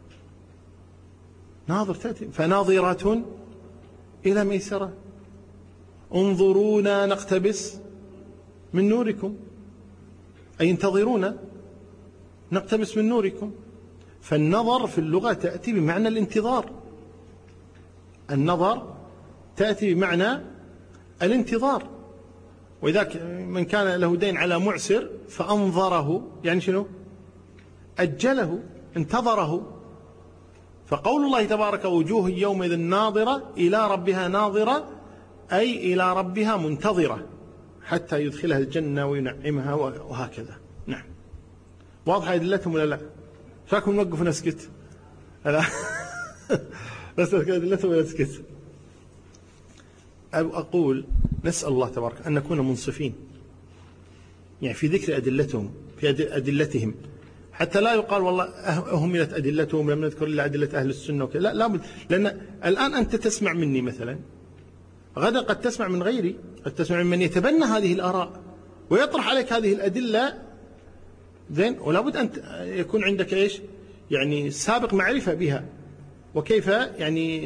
ناظر تأتي، فناظرة إلى ميسرة، انظرونا نقتبس من نوركم، أي انتظرونا نقتبس من نوركم. فالنظر في اللغة تأتي بمعنى الانتظار، النظر تأتي بمعنى الانتظار. وإذا من كان له دين على معسر فأنظره، يعني شنو؟ أجله، انتظره. فقول الله تبارك وجوه يومئذ ناظرة إلى ربها ناظرة، أي إلى ربها منتظرة حتى يدخلها الجنة وينعمها، وهكذا. نعم، واضحة أدلتهم ولا لا؟ شاكم نوقف ونسكت؟ لا بس أدلتهم ولا نسكت؟ أقول نسأل الله تبارك أن نكون منصفين، يعني في ذكر أدلتهم، في أدلتهم، حتى لا يقال والله أهملت أدلتهم، لم نذكر إلا أدلة أهل السنة وكذا. لا لابد، لأن الآن أنت تسمع مني مثلا، غدا قد تسمع من غيري، قد تسمع من يتبنى هذه الآراء ويطرح عليك هذه الأدلة، زين، ولا بد أن يكون عندك إيش؟ يعني سابق معرفة بها، وكيف يعني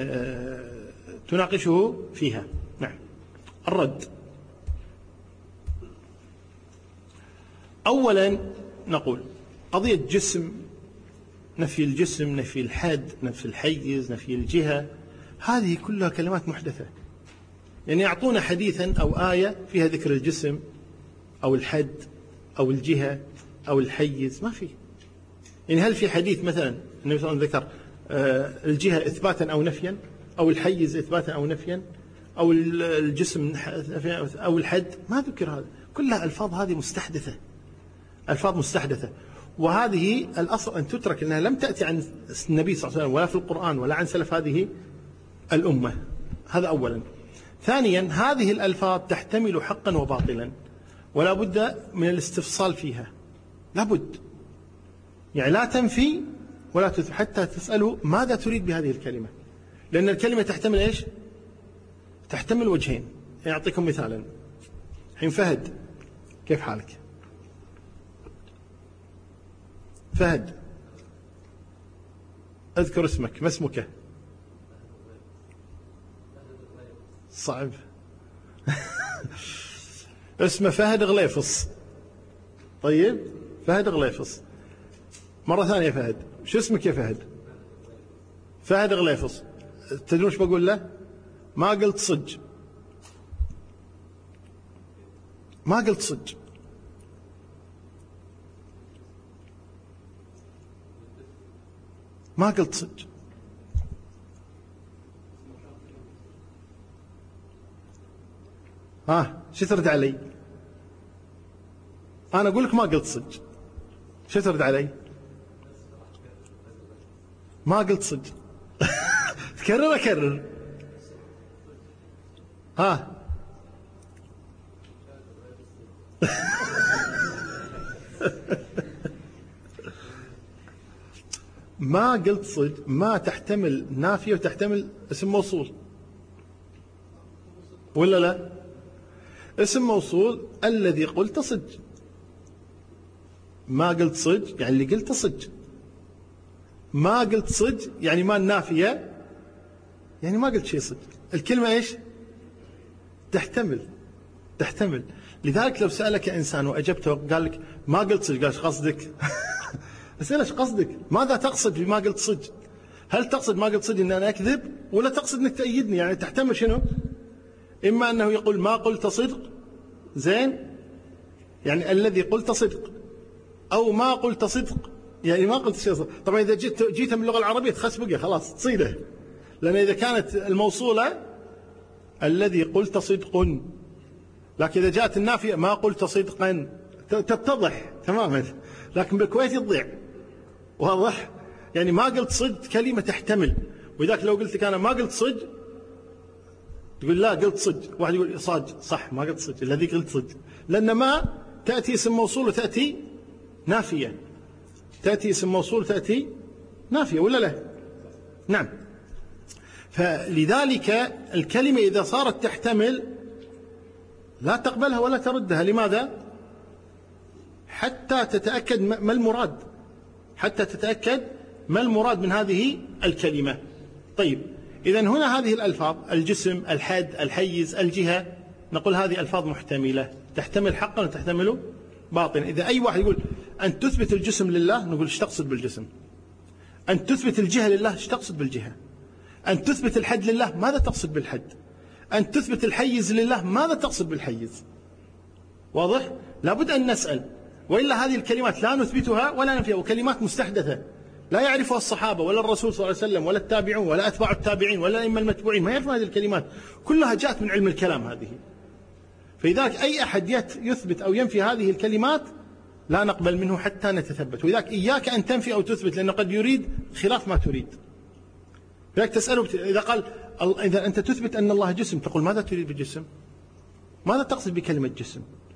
تناقشه فيها. نعم. الرد: أولا نقول قضية جسم، نفي الجسم، نفي الحد، نفي الحيز، نفي الجهة، هذه كلها كلمات محدثة. يعني يعطونا حديثا أو آية فيها ذكر الجسم أو الحد أو الجهة أو الحيز، ما في. يعني هل في حديث مثلا النبي صلى الله عليه وسلم ذكر الجهة إثباتا أو نفيا، أو الحيز إثباتا أو نفيا، أو الجسم أو الحد؟ ما ذكر هذا. كلها ألفاظ هذه مستحدثة، ألفاظ مستحدثة. وهذه الأصل أن تترك، أنها لم تأتي عن النبي صلى الله عليه وسلم ولا في القرآن ولا عن سلف هذه الأمة. هذا أولا. ثانيا، هذه الألفاظ تحتمل حقا وباطلا، ولا بد من الاستفصال فيها، لا بد. يعني لا تنفي ولا تثبت حتى تسأله ماذا تريد بهذه الكلمة، لأن الكلمة تحتمل إيش؟ تحتمل وجهين. أعطيكم مثالا. حين فهد، كيف حالك؟ فهد، أذكر اسمك، ما اسمك؟ صعب. اسمه فهد غليفص. طيب، فهد غليفص. مرة ثانية فهد، شو اسمك يا فهد؟ فهد غليفص. تدرون ايش بقول له؟ ما قلت صج، ما قلت صج. ما قلت صج. شو ترد علي؟ أنا أقول لك ما قلت صج، شو ترد علي؟ ما قلت صج. تكرر أكرر. ما قلت صج، ما تحتمل نافية وتحتمل اسم موصول، ولا لا؟ اسم موصول الذي قلت صج. ما قلت صج يعني اللي قلت صج. ما قلت صج يعني ما النافية، يعني ما قلت شيء صج. الكلمة ايش؟ تحتمل. لذلك لو سألك إنسان وأجبته وقال لك ما قلت صج، قال ايش قصدك؟ أسأل ايش قصدك؟ ماذا تقصد بما قلت صج؟ هل تقصد ما قلت صج ان انا اكذب، ولا تقصد انك تأيدني؟ يعني تحتمل شنو؟ اما انه يقول ما قلت صدق، زين، يعني الذي قلت صدق، او ما قلت صدق يعني ما قلت شيء صدق. طبعا اذا جيت من اللغة العربية تخس بقى خلاص تصيده، لان اذا كانت الموصولة الذي قلت صدق، لكن اذا جاءت النافية ما قلت صدقا تتضح تماما، لكن بالكويت يضيع. واضح؟ يعني ما قلت صدق كلمة تحتمل، وذاك لو قلت لك أنا ما قلت صدق تقول لا قلت صدق، واحد يقول صاج صح ما قلت صدق، الذي قلت صدق، لأن ما تأتي اسم موصول وتأتي نافية، تأتي اسم موصول وتأتي نافية، ولا لا؟ نعم. فلذلك الكلمة إذا صارت تحتمل لا تقبلها ولا تردها. لماذا؟ حتى تتأكد ما المراد، حتى تتأكد ما المراد من هذه الكلمة. طيب، إذن هنا هذه الألفاظ الجسم، الحد، الحيز، الجهة، نقول هذه ألفاظ محتملة، تحتمل حقا وتحتمل باطلا. إذا أي واحد يقول أن تثبت الجسم لله، نقول ايش تقصد بالجسم؟ أن تثبت الجهة لله، ايش تقصد بالجهة؟ أن تثبت الحد لله، ماذا تقصد بالحد؟ أن تثبت الحيز لله، ماذا تقصد بالحيز؟ واضح؟ لابد أن نسأل، وإلا هذه الكلمات لا نثبتها ولا ننفيها، وكلمات مستحدثة لا يعرفها الصحابة ولا الرسول صلى الله عليه وسلم ولا التابعون ولا أتباع التابعين ولا الأئمة المتبوعين، ما يعرفون هذه الكلمات، كلها جاءت من علم الكلام هذه. فلذلك أي أحد يثبت أو ينفي هذه الكلمات لا نقبل منه حتى نتثبت. ولذلك إياك أن تنفي أو تثبت، لأنه قد يريد خلاف ما تريد. لذلك تسأله إذا قال إذا أنت تثبت أن الله جسم، تقول ماذا تريد بالجسم؟ ماذا تقصد بكلمة جسم؟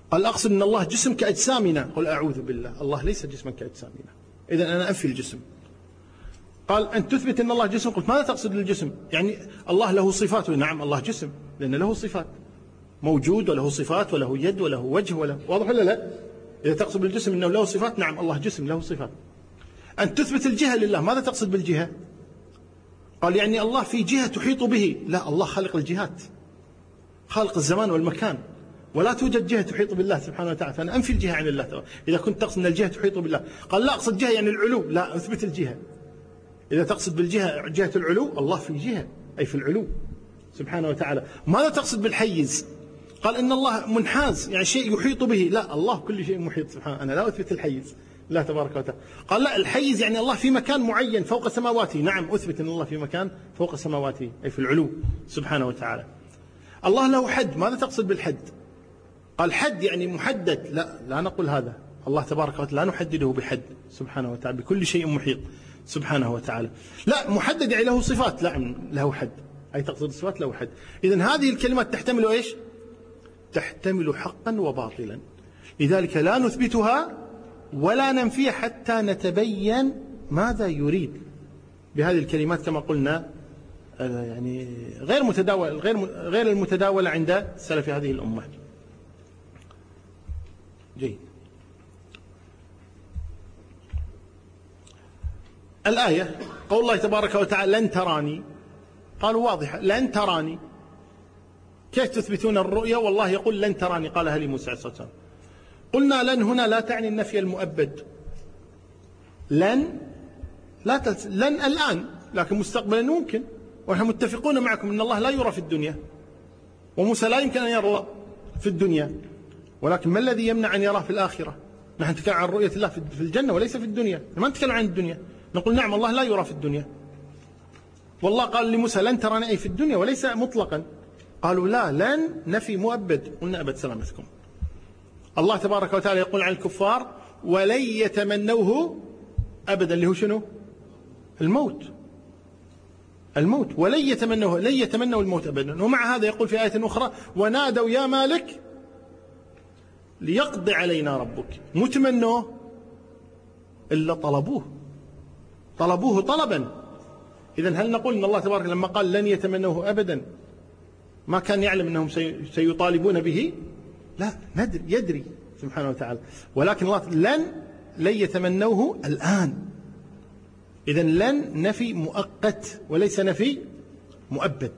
قال أقصد أن الله جسم كأجسامنا. قل أعوذ بالله، الله ليس جسما كأجسامنا، إذن أنا أنفي الجسم. قال أن تثبت أن الله جسم. قلت ماذا تقصد بالجسم؟ يعني الله له صفات. نعم الله جسم لأن له صفات، موجود وله صفات وله يد وله وجه وله، واضح ولا لا؟ إذا تقصد بالجسم أنه له صفات، نعم الله جسم له صفات. أن تثبت الجهة لله، ماذا تقصد بالجهة؟ قال يعني الله في جهة تحيط به. لا، الله خالق الجهات، خالق الزمان والمكان، ولا توجد جهة تحيط بالله سبحانه وتعالى، فأنا أنفي الجهة عن الله. إذا كنت تقصد أن الجهة تحيط بالله، قال لا أقصد جهة يعني العلو، لا أثبت الجهة. إذا تقصد بالجهة جهة العلو، الله في جهة أي في العلو سبحانه وتعالى. ماذا تقصد بالحيز؟ قال إن الله منحاز يعني شيء يحيط به. لا، الله كل شيء محيط سبحانه، أنا لا أثبت الحيز لا تبارك وتعالى. قال لا، الحيز يعني الله في مكان معين فوق سماواته. نعم أثبت أن الله في مكان فوق سماواته أي في العلو سبحانه وتعالى. الله له حد، ماذا تقصد بالحد؟ قال حد يعني محدد. لا، لا نقول هذا، الله تبارك وتعالى لا نحدده بحد سبحانه وتعالى، بكل شيء محيط سبحانه وتعالى. لا، محدد يعني له صفات، لا له حد أي تقصد الصفات له حد. إذن هذه الكلمات تحتمل إيش؟ تحتمل حقا وباطلا، لذلك لا نثبتها ولا ننفيها حتى نتبين ماذا يريد بهذه الكلمات كما قلنا، يعني غير المتداولة عند سلف هذه الأمة. جيد. الآية قول الله تبارك وتعالى لن تراني، قالوا واضحة لن تراني، كيف تثبتون الرؤيا والله يقول لن تراني؟ قالها لموسى عليه الصلاة والسلام. قلنا لن هنا لا تعني النفي المؤبد، لن الآن، لكن مستقبلا ممكن، ونحن متفقون معكم أن الله لا يرى في الدنيا، وموسى لا يمكن أن يرى في الدنيا، ولكن ما الذي يمنع أن يراه في الآخرة؟ نحن نتكلم عن رؤية الله في الجنة وليس في الدنيا، ما نتكلم عن الدنيا. نقول نعم الله لا يرى في الدنيا، والله قال لموسى لن تراني أي في الدنيا وليس مطلقا. قالوا لا، لن نفي مؤبد. قلنا أبد سلامتكم. الله تبارك وتعالى يقول عن الكفار ولن يتمنوه أبدا، اللي هو شنو؟ الموت. ولن يتمنوه، لن يتمنوا الموت أبدا. ومع هذا يقول في آية أخرى ونادوا يا مالك ليقضي علينا ربك، متمنوه إلا طلبوه طلبا. إذن هل نقول أن الله تبارك لما قال لن يتمنوه أبدا ما كان يعلم أنهم سيطالبون به؟ لا، يدري سبحانه وتعالى، ولكن الله لن يتمنوه الآن. إذن لن نفي مؤقت وليس نفي مؤبد.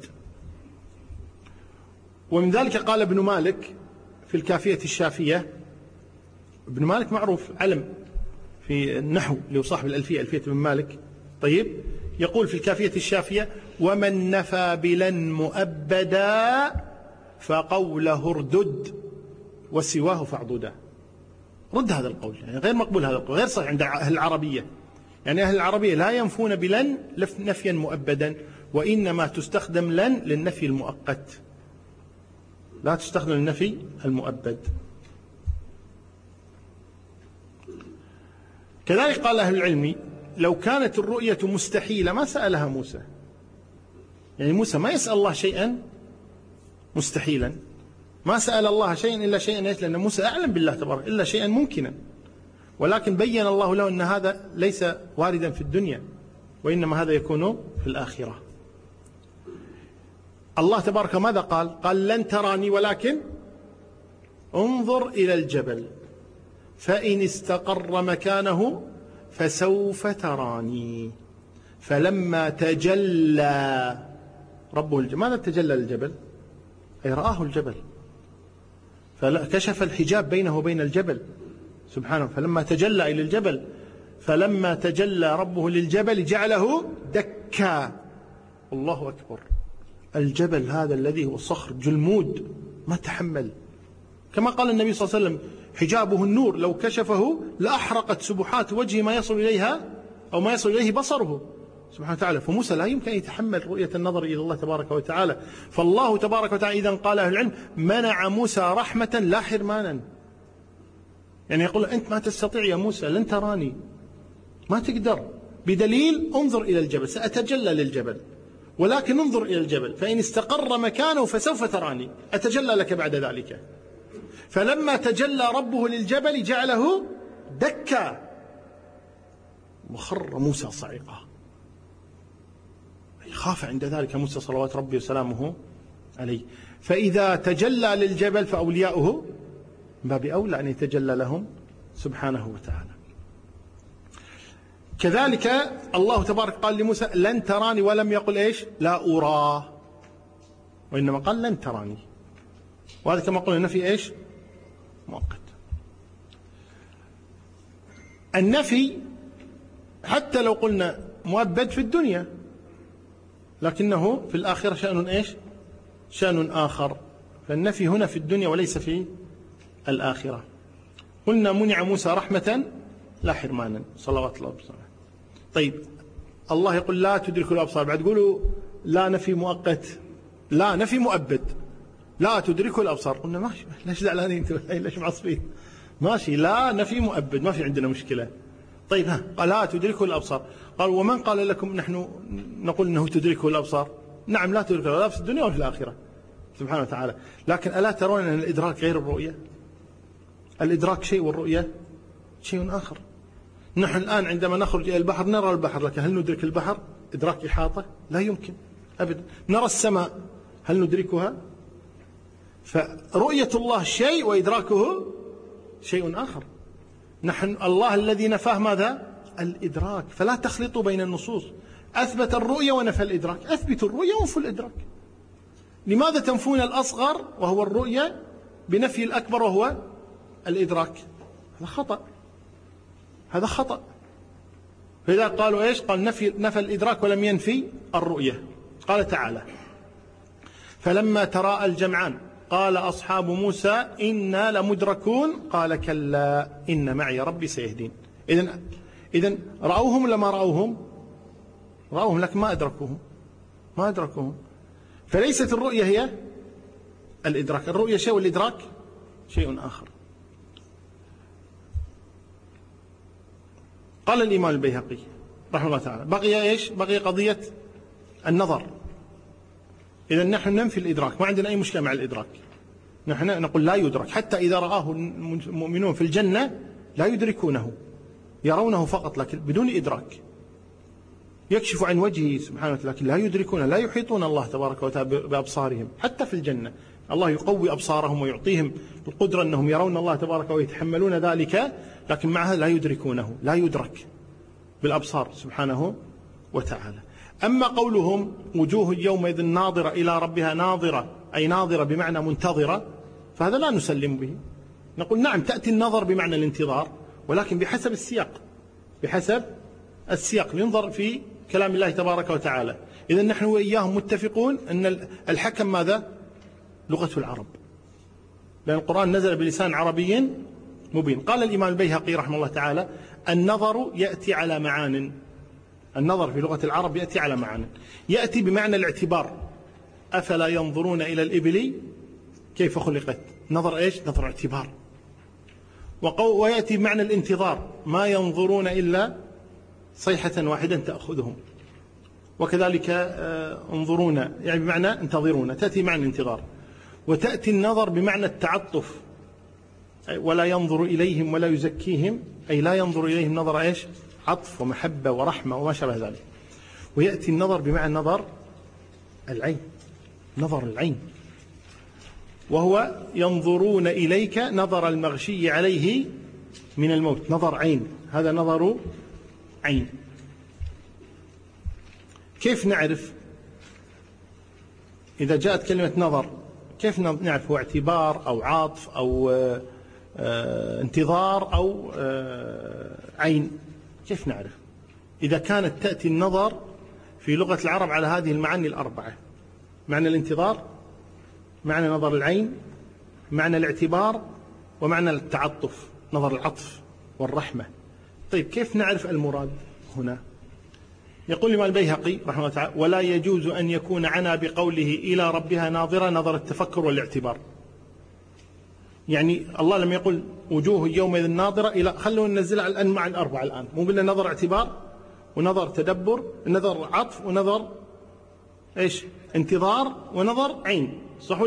ومن ذلك قال ابن مالك في الكافية الشافية، ابن مالك معروف علم في النحو اللي هو صاحب الألفية، ألفية ابن مالك. طيب، يقول في الكافية الشافية ومن نفى بلن مؤبدا فقوله اردد وسواه فاعضدا. رد هذا القول، يعني غير مقبول هذا القول، غير صحيح عند أهل العربية. يعني أهل العربية لا ينفون بلن نفيا مؤبدا، وإنما تستخدم لن للنفي المؤقت، لا تستخدم للنفي المؤبد. كذلك قال أهل العلم لو كانت الرؤية مستحيلة ما سألها موسى. يعني موسى ما يسأل الله شيئا مستحيلا، ما سأل الله شيئا إلا شيئا لأن موسى أعلم بالله تبارك إلا شيئا ممكنا، ولكن بين الله له أن هذا ليس واردا في الدنيا، وإنما هذا يكون في الآخرة. الله تبارك ماذا قال لن تراني ولكن انظر إلى الجبل فإن استقر مكانه فسوف تراني. فلما تجلى ربه الجبل، ماذا تجلى للجبل؟ أي رآه الجبل، فكشف الحجاب بينه وبين الجبل سبحانه. فلما تجلى إلى الجبل، فلما تجلى ربه للجبل جعله دكا. الله أكبر. الجبل هذا الذي هو صخر جلمود ما تحمل، كما قال النبي صلى الله عليه وسلم حجابه النور لو كشفه لأحرقت سبحات وجهه ما يصل إليها أو ما يصل إليه بصره سبحانه وتعالى. فموسى لا يمكن أن يتحمل رؤية النظر إلى الله تبارك وتعالى. فالله تبارك وتعالى إذن قال أهل العلم منع موسى رحمة لا حرمانا. يعني يقول أنت ما تستطيع يا موسى، لن تراني، ما تقدر، بدليل انظر إلى الجبل، سأتجلى للجبل، ولكن انظر إلى الجبل فإن استقر مكانه فسوف تراني، أتجلى لك بعد ذلك. فلما تجلى ربه للجبل جعله دكا وخر موسى صعقا. خاف عند ذلك موسى صلوات ربي وسلامه عليه. فإذا تجلى للجبل فأولياؤه باب أولى أن يتجلى لهم سبحانه وتعالى. كذلك الله تبارك قال لموسى لن تراني، ولم يقل إيش؟ لا أرى، وإنما قال لن تراني، وهذا كما قلنا النفي إيش؟ مؤقت. النفي حتى لو قلنا مؤبد في الدنيا، لكنه في الآخرة شأن إيش؟ شأن آخر. فالنفي هنا في الدنيا وليس في الآخرة. قلنا منع موسى رحمة لا حرمانا صلوات الله وسلامه. طيب الله يقول لا تدرك الأبصار، بعد تقولوا لا نفي مؤقت، لا نفي مؤبد، لا تدرك الأبصار. قلنا ماشي، ليش زعلانين انتم؟ ليش معصبين؟ ماشي، لا نفي مؤبد، ما في عندنا مشكلة. طيب قال لا تدركه الأبصار، قال ومن قال لكم نحن نقول أنه تدركه الأبصار؟ نعم لا تدركه لا في الدنيا ولا في الآخرة سبحانه وتعالى. لكن ألا ترون أن الإدراك غير الرؤية؟ الإدراك شيء والرؤية شيء آخر. نحن الآن عندما نخرج إلى البحر نرى البحر، لكن هل ندرك البحر إدراك إحاطة؟ لا يمكن أبدا. نرى السماء، هل ندركها؟ فرؤية الله شيء وإدراكه شيء آخر. نحن الله الذي نفاه ماذا؟ الإدراك. فلا تخلطوا بين النصوص، أثبت الرؤية ونفى الإدراك. أثبتوا الرؤية وانفوا الإدراك. لماذا تنفون الأصغر وهو الرؤية بنفي الأكبر وهو الإدراك؟ هذا خطأ، هذا خطأ. فإذا قالوا إيش؟ قال نفى الإدراك ولم ينفي الرؤية. قال تعالى فلما تراءى الجمعان قال أصحاب موسى إنا لمدركون قال كلا إن معي ربي سيهدين. إذن رأوهم ولا ما رأوهم؟ رأوهم لكن ما أدركوهم. فليست الرؤية هي الإدراك، الرؤية شيء والإدراك شيء آخر. قال الإمام البيهقي رحمه الله تعالى بقي إيش؟ بقي قضية النظر. إذا نحن ننفي الإدراك، ما عندنا أي مشكلة مع الإدراك. نحن نقول لا يدرك، حتى إذا رآه المؤمنون في الجنة لا يدركونه، يرونه فقط لكن بدون إدراك. يكشف عن وجهه سبحانه وتعالى لكن لا يدركونه، لا يحيطون الله تبارك وتعالى بأبصارهم. حتى في الجنة الله يقوي أبصارهم ويعطيهم القدرة أنهم يرون الله تبارك ويتحملون ذلك، لكن معها لا يدركونه، لا يدرك بالأبصار سبحانه وتعالى. أما قولهم وجوه يومئذ ناظرة إلى ربها ناظرة، أي ناظرة بمعنى منتظرة، فهذا لا نسلم به. نقول نعم تأتي النظر بمعنى الانتظار، ولكن بحسب السياق، بحسب السياق ينظر في كلام الله تبارك وتعالى. إذن نحن وإياهم متفقون أن الحكم ماذا؟ لغة العرب، لأن القرآن نزل بلسان عربي مبين. قال الإمام البيهقي رحمه الله تعالى النظر يأتي على معان. النظر في لغة العرب يأتي على معان، يأتي بمعنى الاعتبار. أفلا ينظرون إلى الإبل كيف خلقت؟ نظر إيش؟ نظر اعتبار. ويأتي بمعنى الانتظار، ما ينظرون إلا صيحة واحدة تأخذهم. وكذلك انظرون يعني بمعنى انتظرون، تأتي معنى الانتظار. وتأتي النظر بمعنى التعطف، ولا ينظر إليهم ولا يزكيهم، أي لا ينظر إليهم نظر إيش؟ عطف ومحبة ورحمة وما شابه ذلك. ويأتي النظر بمعنى نظر العين، نظر العين، وهو ينظرون إليك نظر المغشي عليه من الموت، نظر عين، هذا نظر عين. كيف نعرف إذا جاءت كلمة نظر؟ كيف نعرف هو اعتبار أو عاطف أو انتظار أو عين؟ كيف نعرف إذا كانت تأتي النظر في لغة العرب على هذه المعاني الأربعة؟ معنى الانتظار، معنى نظر العين، معنى الاعتبار، ومعنى التعطف، نظر العطف والرحمة. طيب كيف نعرف المراد هنا؟ يقول الإمام البيهقي رحمه الله تعالى ولا يجوز أن يكون عنا بقوله إلى ربها ناظرة نظر التفكر والاعتبار. يعني الله لم يقل وجوه يومئذ ناظرة إلى، خلونا ننزل على الأنواع الأربعة الآن، مو قلنا نظر اعتبار ونظر تدبر، نظر عطف ونظر إيش؟ انتظار ونظر عين، صح ولا لا؟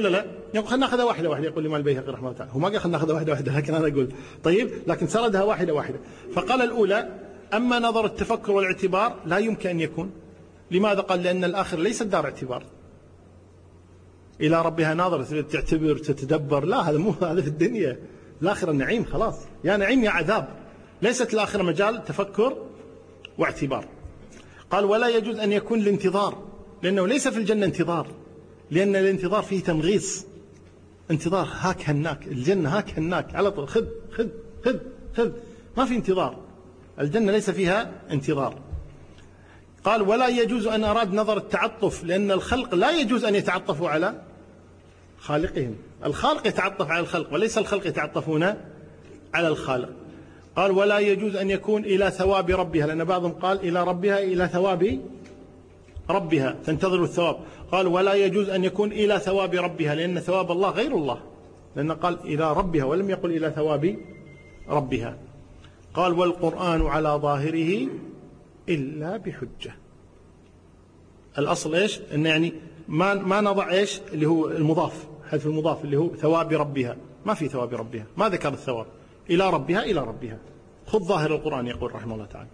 يقول خلنا ناخذها واحدة واحدة. يقول الإمام البيهقي رحمه الله تعالى، هو ما قال خلنا ناخذها واحدة واحدة، لكن أنا أقول طيب، لكن سردها واحدة واحدة. فقال الأولى: أما نظر التفكر والاعتبار لا يمكن أن يكون. لماذا؟ قال: لأن الآخر ليس دار اعتبار. إلى ربها ناظرة، تعتبر تتدبر، لا، هذا مو هذا في الدنيا. الآخرة النعيم خلاص، يا نعيم يا عذاب، ليست الآخرة مجال تفكر واعتبار. قال: ولا يجوز أن يكون الانتظار، لأنه ليس في الجنة انتظار، لأن الانتظار فيه تمغيص، انتظار هاك هناك، الجنة هاك هناك على طول، خذ خذ خذ خذ، ما في انتظار، الجنة ليس فيها انتظار. قال: ولا يجوز أن أراد نظر التعطف، لأن الخلق لا يجوز أن يتعطفوا على خالقهم، الخالق يتعطف على الخلق وليس الخلق يتعطفون على الخالق. قال: ولا يجوز أن يكون إلى ثواب ربها، لأن بعضهم قال إلى ربها إلى ثواب ربها، تنتظر الثواب. قال: ولا يجوز أن يكون إلى ثواب ربها، لأن ثواب الله غير الله، لأن قال إلى ربها ولم يقل إلى ثواب ربها. قال: والقرآن على ظاهره إلا بحجة. الأصل إيش؟ إن يعني ما نضع إيش اللي هو المضاف، حذف المضاف اللي هو ثواب ربها، ما في ثواب ربها، ما ذكر الثواب، إلى ربها إلى ربها، خذ ظاهر القرآن يقول رحمه الله تعالى.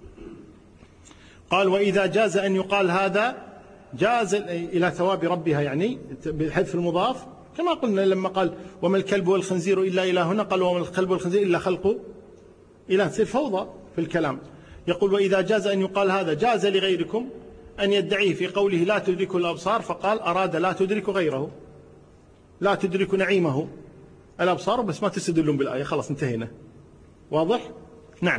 قال: وإذا جاز أن يقال هذا جاز إلى ثواب ربها، يعني بحذف المضاف، كما قلنا لما قال: وما الكلب والخنزير إلا إلهنا، قال: وما الكلب والخنزير إلا خلق إله، تصير فوضى في الكلام. يقول: وإذا جاز أن يقال هذا جاز لغيركم أن يدعيه في قوله لا تدرك الأبصار، فقال أراد لا تدرك غيره، لا تدرك نعيمه الأبصار، بس ما تستدلون بالآية، خلاص انتهينا. واضح؟ نعم.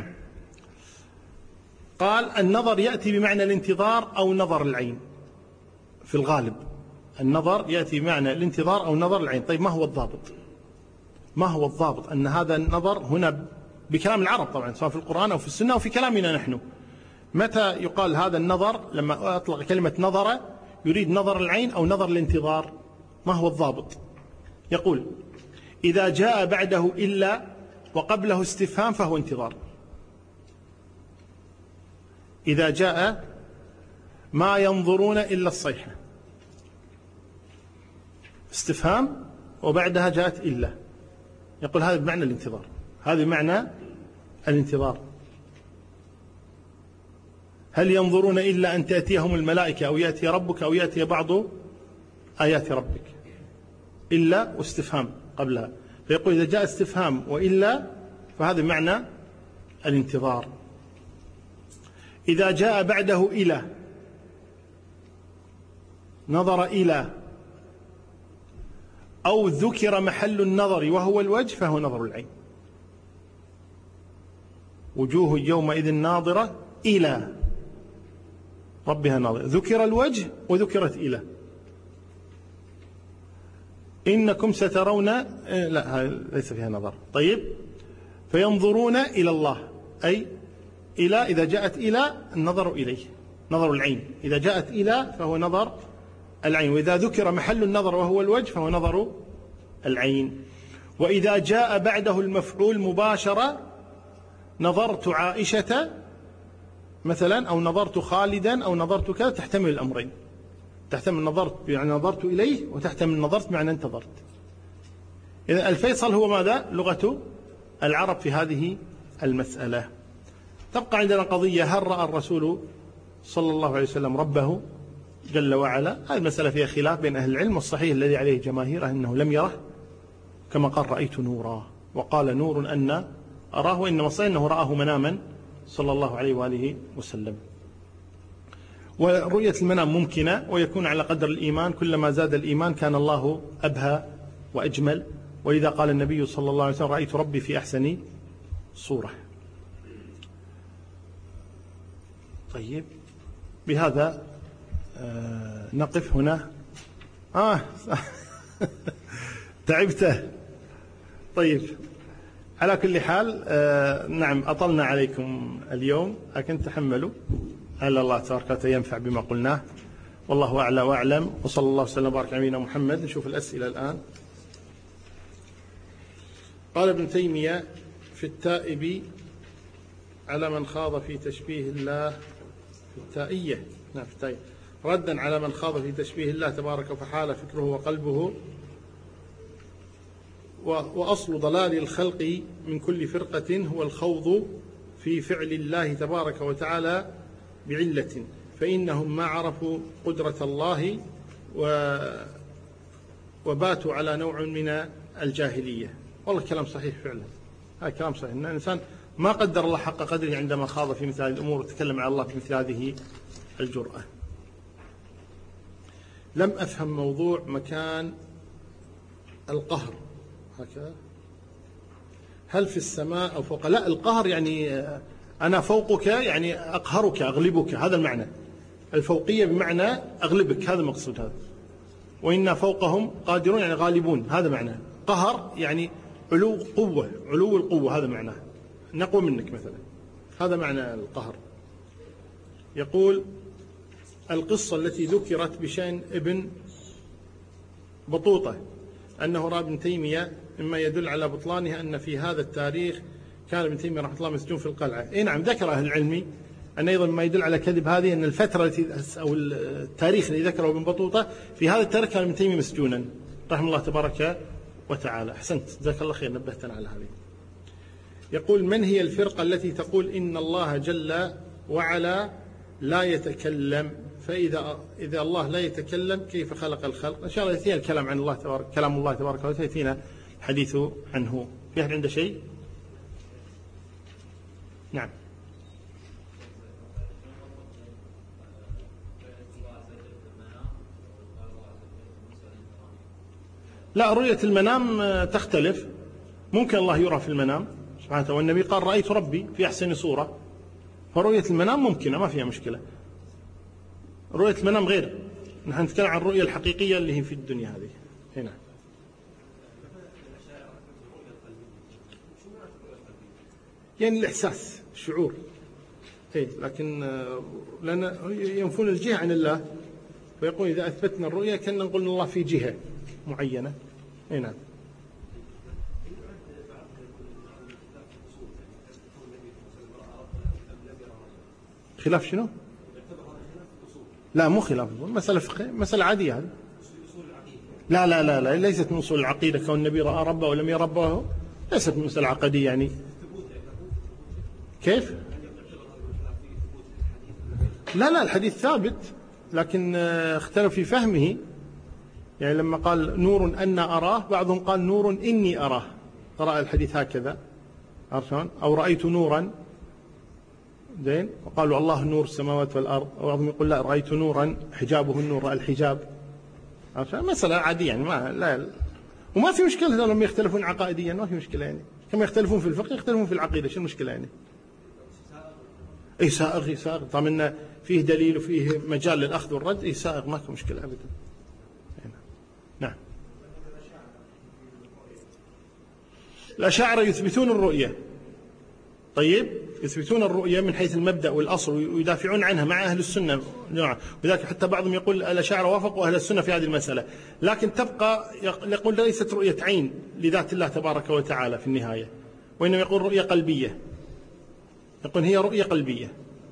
قال: النظر يأتي بمعنى الانتظار أو نظر العين، في الغالب النظر يأتي بمعنى الانتظار أو نظر العين. طيب ما هو الضابط؟ ما هو الضابط أن هذا النظر هنا بكلام العرب طبعا، سواء في القرآن أو في السنة أو في كلامنا نحن، متى يقال هذا النظر؟ لما أطلق كلمة نظر يريد نظر العين أو نظر الانتظار؟ ما هو الضابط؟ يقول: إذا جاء بعده إلا وقبله استفهام فهو انتظار. إذا جاء ما ينظرون إلا الصيحة، استفهام وبعدها جاءت إلا، يقول هذا بمعنى الانتظار، هذا بمعنى الانتظار. هل ينظرون إلا أن تأتيهم الملائكة أو يأتي ربك أو يأتي بعض آيات ربك، إلا واستفهام قبلها، فيقول إذا جاء استفهام وإلا فهذا معنى الانتظار. إذا جاء بعده إلى، نظر إلى، أو ذكر محل النظر وهو الوجه فهو نظر العين. وجوه يومئذ ناظرة إلى ربها ناظرة، ذكر الوجه وذكرت إلى. إنكم سترون، لا ليس فيها نظر. طيب، فينظرون إلى الله، أي إلى، إذا جاءت إلى النظر إليه، نظر العين، إذا جاءت إلى فهو نظر العين، وإذا ذكر محل النظر وهو الوجه فهو نظر العين. وإذا جاء بعده المفعول مباشرة، نظرت عائشة مثلا، أو نظرت خالدا، أو نظرت كذا، تحتمل الأمرين، تحتمل نظرت يعني نظرت إليه، وتحتمل نظرت معنى انتظرت. إذن الفيصل هو ماذا؟ لغة العرب في هذه المسألة. تبقى عندنا قضية: هل رأى الرسول صلى الله عليه وسلم ربه جل وعلا؟ هذه المسألة فيها خلاف بين أهل العلم، والصحيح الذي عليه جماهير أنه لم يره، كما قال رأيت نورا، وقال نور أن أراه، وإنما صحيح أنه رآه مناما صلى الله عليه وآله وسلم. ورؤية المنام ممكنة، ويكون على قدر الإيمان، كلما زاد الإيمان كان الله أبهى وأجمل. وإذا قال النبي صلى الله عليه وسلم رأيت ربي في أحسن صورة. طيب، بهذا نقف هنا. تعبته. طيب، على كل حال نعم أطلنا عليكم اليوم، لكن تحملوا، على الله تبارك وتعالى ينفع بما قلناه، والله أعلى وأعلم، وصلى الله وسلم وبارك على نبينا محمد. نشوف الأسئلة الآن. قال ابن تيمية في التائب على من خاض في تشبيه الله، في التائية، نعم في التائية، ردا على من خاض في تشبيه الله تبارك فحال فكره وقلبه وأصل ضلال الخلق من كل فرقة هو الخوض في فعل الله تبارك وتعالى بعلة، فإنهم ما عرفوا قدرة الله وباتوا على نوع من الجاهلية. والله كلام صحيح فعلا، هذا كلام صحيح، أن الإنسان ما قدر الله حق قدره عندما خاض في مثل هذه الأمور وتكلم على الله في مثل هذه الجرأة. لم أفهم موضوع مكان القهر هكذا، هل في السماء أو فوق؟ لا، القهر يعني أنا فوقك، يعني أقهرك أغلبك، هذا المعنى. الفوقية بمعنى أغلبك، هذا المقصود هذا. وإنا فوقهم قادرون يعني غالبون، هذا معنى. قهر يعني علو قوة، علو القوة، هذا معناه، نقوى منك مثلا، هذا معنى القهر. يقول القصة التي ذكرت بشأن ابن بطوطة أنه رأى ابن تيمية، مما يدل على بطلانها أن في هذا التاريخ كان ابن تيمية رحمه الله مسجون في القلعة. إيه نعم، ذكر أهل العلم أن أيضا ما يدل على كذب هذه أن الفترة التي أو التاريخ الذي ذكره ابن بطوطة في هذا التاريخ كان ابن تيمية مسجونا رحمه الله تبارك وتعالى. أحسنت، جزاك الله خير، نبهتنا على هذه. يقول من هي الفرقة التي تقول إن الله جل وعلا لا يتكلم؟ فإذا الله لا يتكلم كيف خلق الخلق؟ إن شاء الله يأتينا الكلام عن الله تبارك، كلام الله تبارك وتعالى يأتينا الحديث عنه. في أحد عنده شيء؟ نعم. لا، رؤية المنام تختلف، ممكن الله يرى في المنام سبحانه وتعالى، والنبي قال رأيت ربي في أحسن صورة، فرؤية المنام ممكنة ما فيها مشكلة. رؤية المنام غير، نحن نتكلم عن الرؤية الحقيقية اللي هي في الدنيا هذه هنا. يعني الإحساس، الشعور، إيه، لكن لأن ينفون الجهة عن الله، فيقول إذا أثبتنا الرؤية كأننا نقول إن الله في جهة معينة. هنا خلاف شنو؟ لا، مو خلاف، مسألة فقهية، مسألة عادية هذه. لا لا لا لا، ليست من أصول العقيدة كون النبي رأى ربه ولم يرى ربه، ليست من مسألة عقدية يعني. كيف؟ لا لا، الحديث ثابت، لكن اختلف في فهمه. يعني لما قال نور أنا أراه، بعضهم قال نور إني أراه، قرأ الحديث هكذا، عرفان؟ أو رأيت نورا، زين، وقالوا الله نور السماوات والأرض، أو بعضهم يقول لا، رأيت نورا حجابه النور، رأى الحجاب، عرفان؟ مسألة عادية يعني، ما لا، وما في مشكلة لما يختلفون عقائديا، ما في مشكلة يعني، كما يختلفون في الفقه يختلفون في العقيدة، شو المشكلة يعني؟ أي سائغ، سائغ طالما فيه دليل وفيه مجال للأخذ والرد، أي سائغ، ما في مشكلة أبدا. نعم. الأشاعرة يثبتون الرؤية، طيب، يثبتون الرؤية من حيث المبدأ والأصل ويدافعون عنها مع أهل السنة، وذلك حتى بعضهم يقول الأشاعرة وافقوا أهل السنة في هذه المسألة، لكن تبقى يقول ليست رؤية عين لذات الله تبارك وتعالى في النهاية، وإنما يقول رؤية قلبية، يقول هي رؤية قلبية.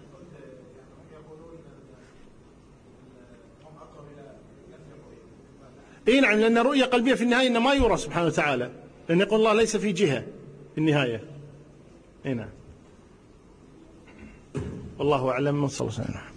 إيه نعم، لأن رؤية قلبية في النهاية إنما يرى سبحانه وتعالى، لأن يقول الله ليس في جهة في النهاية. إيه نعم. والله أعلم، صلى الله عليه وسلم.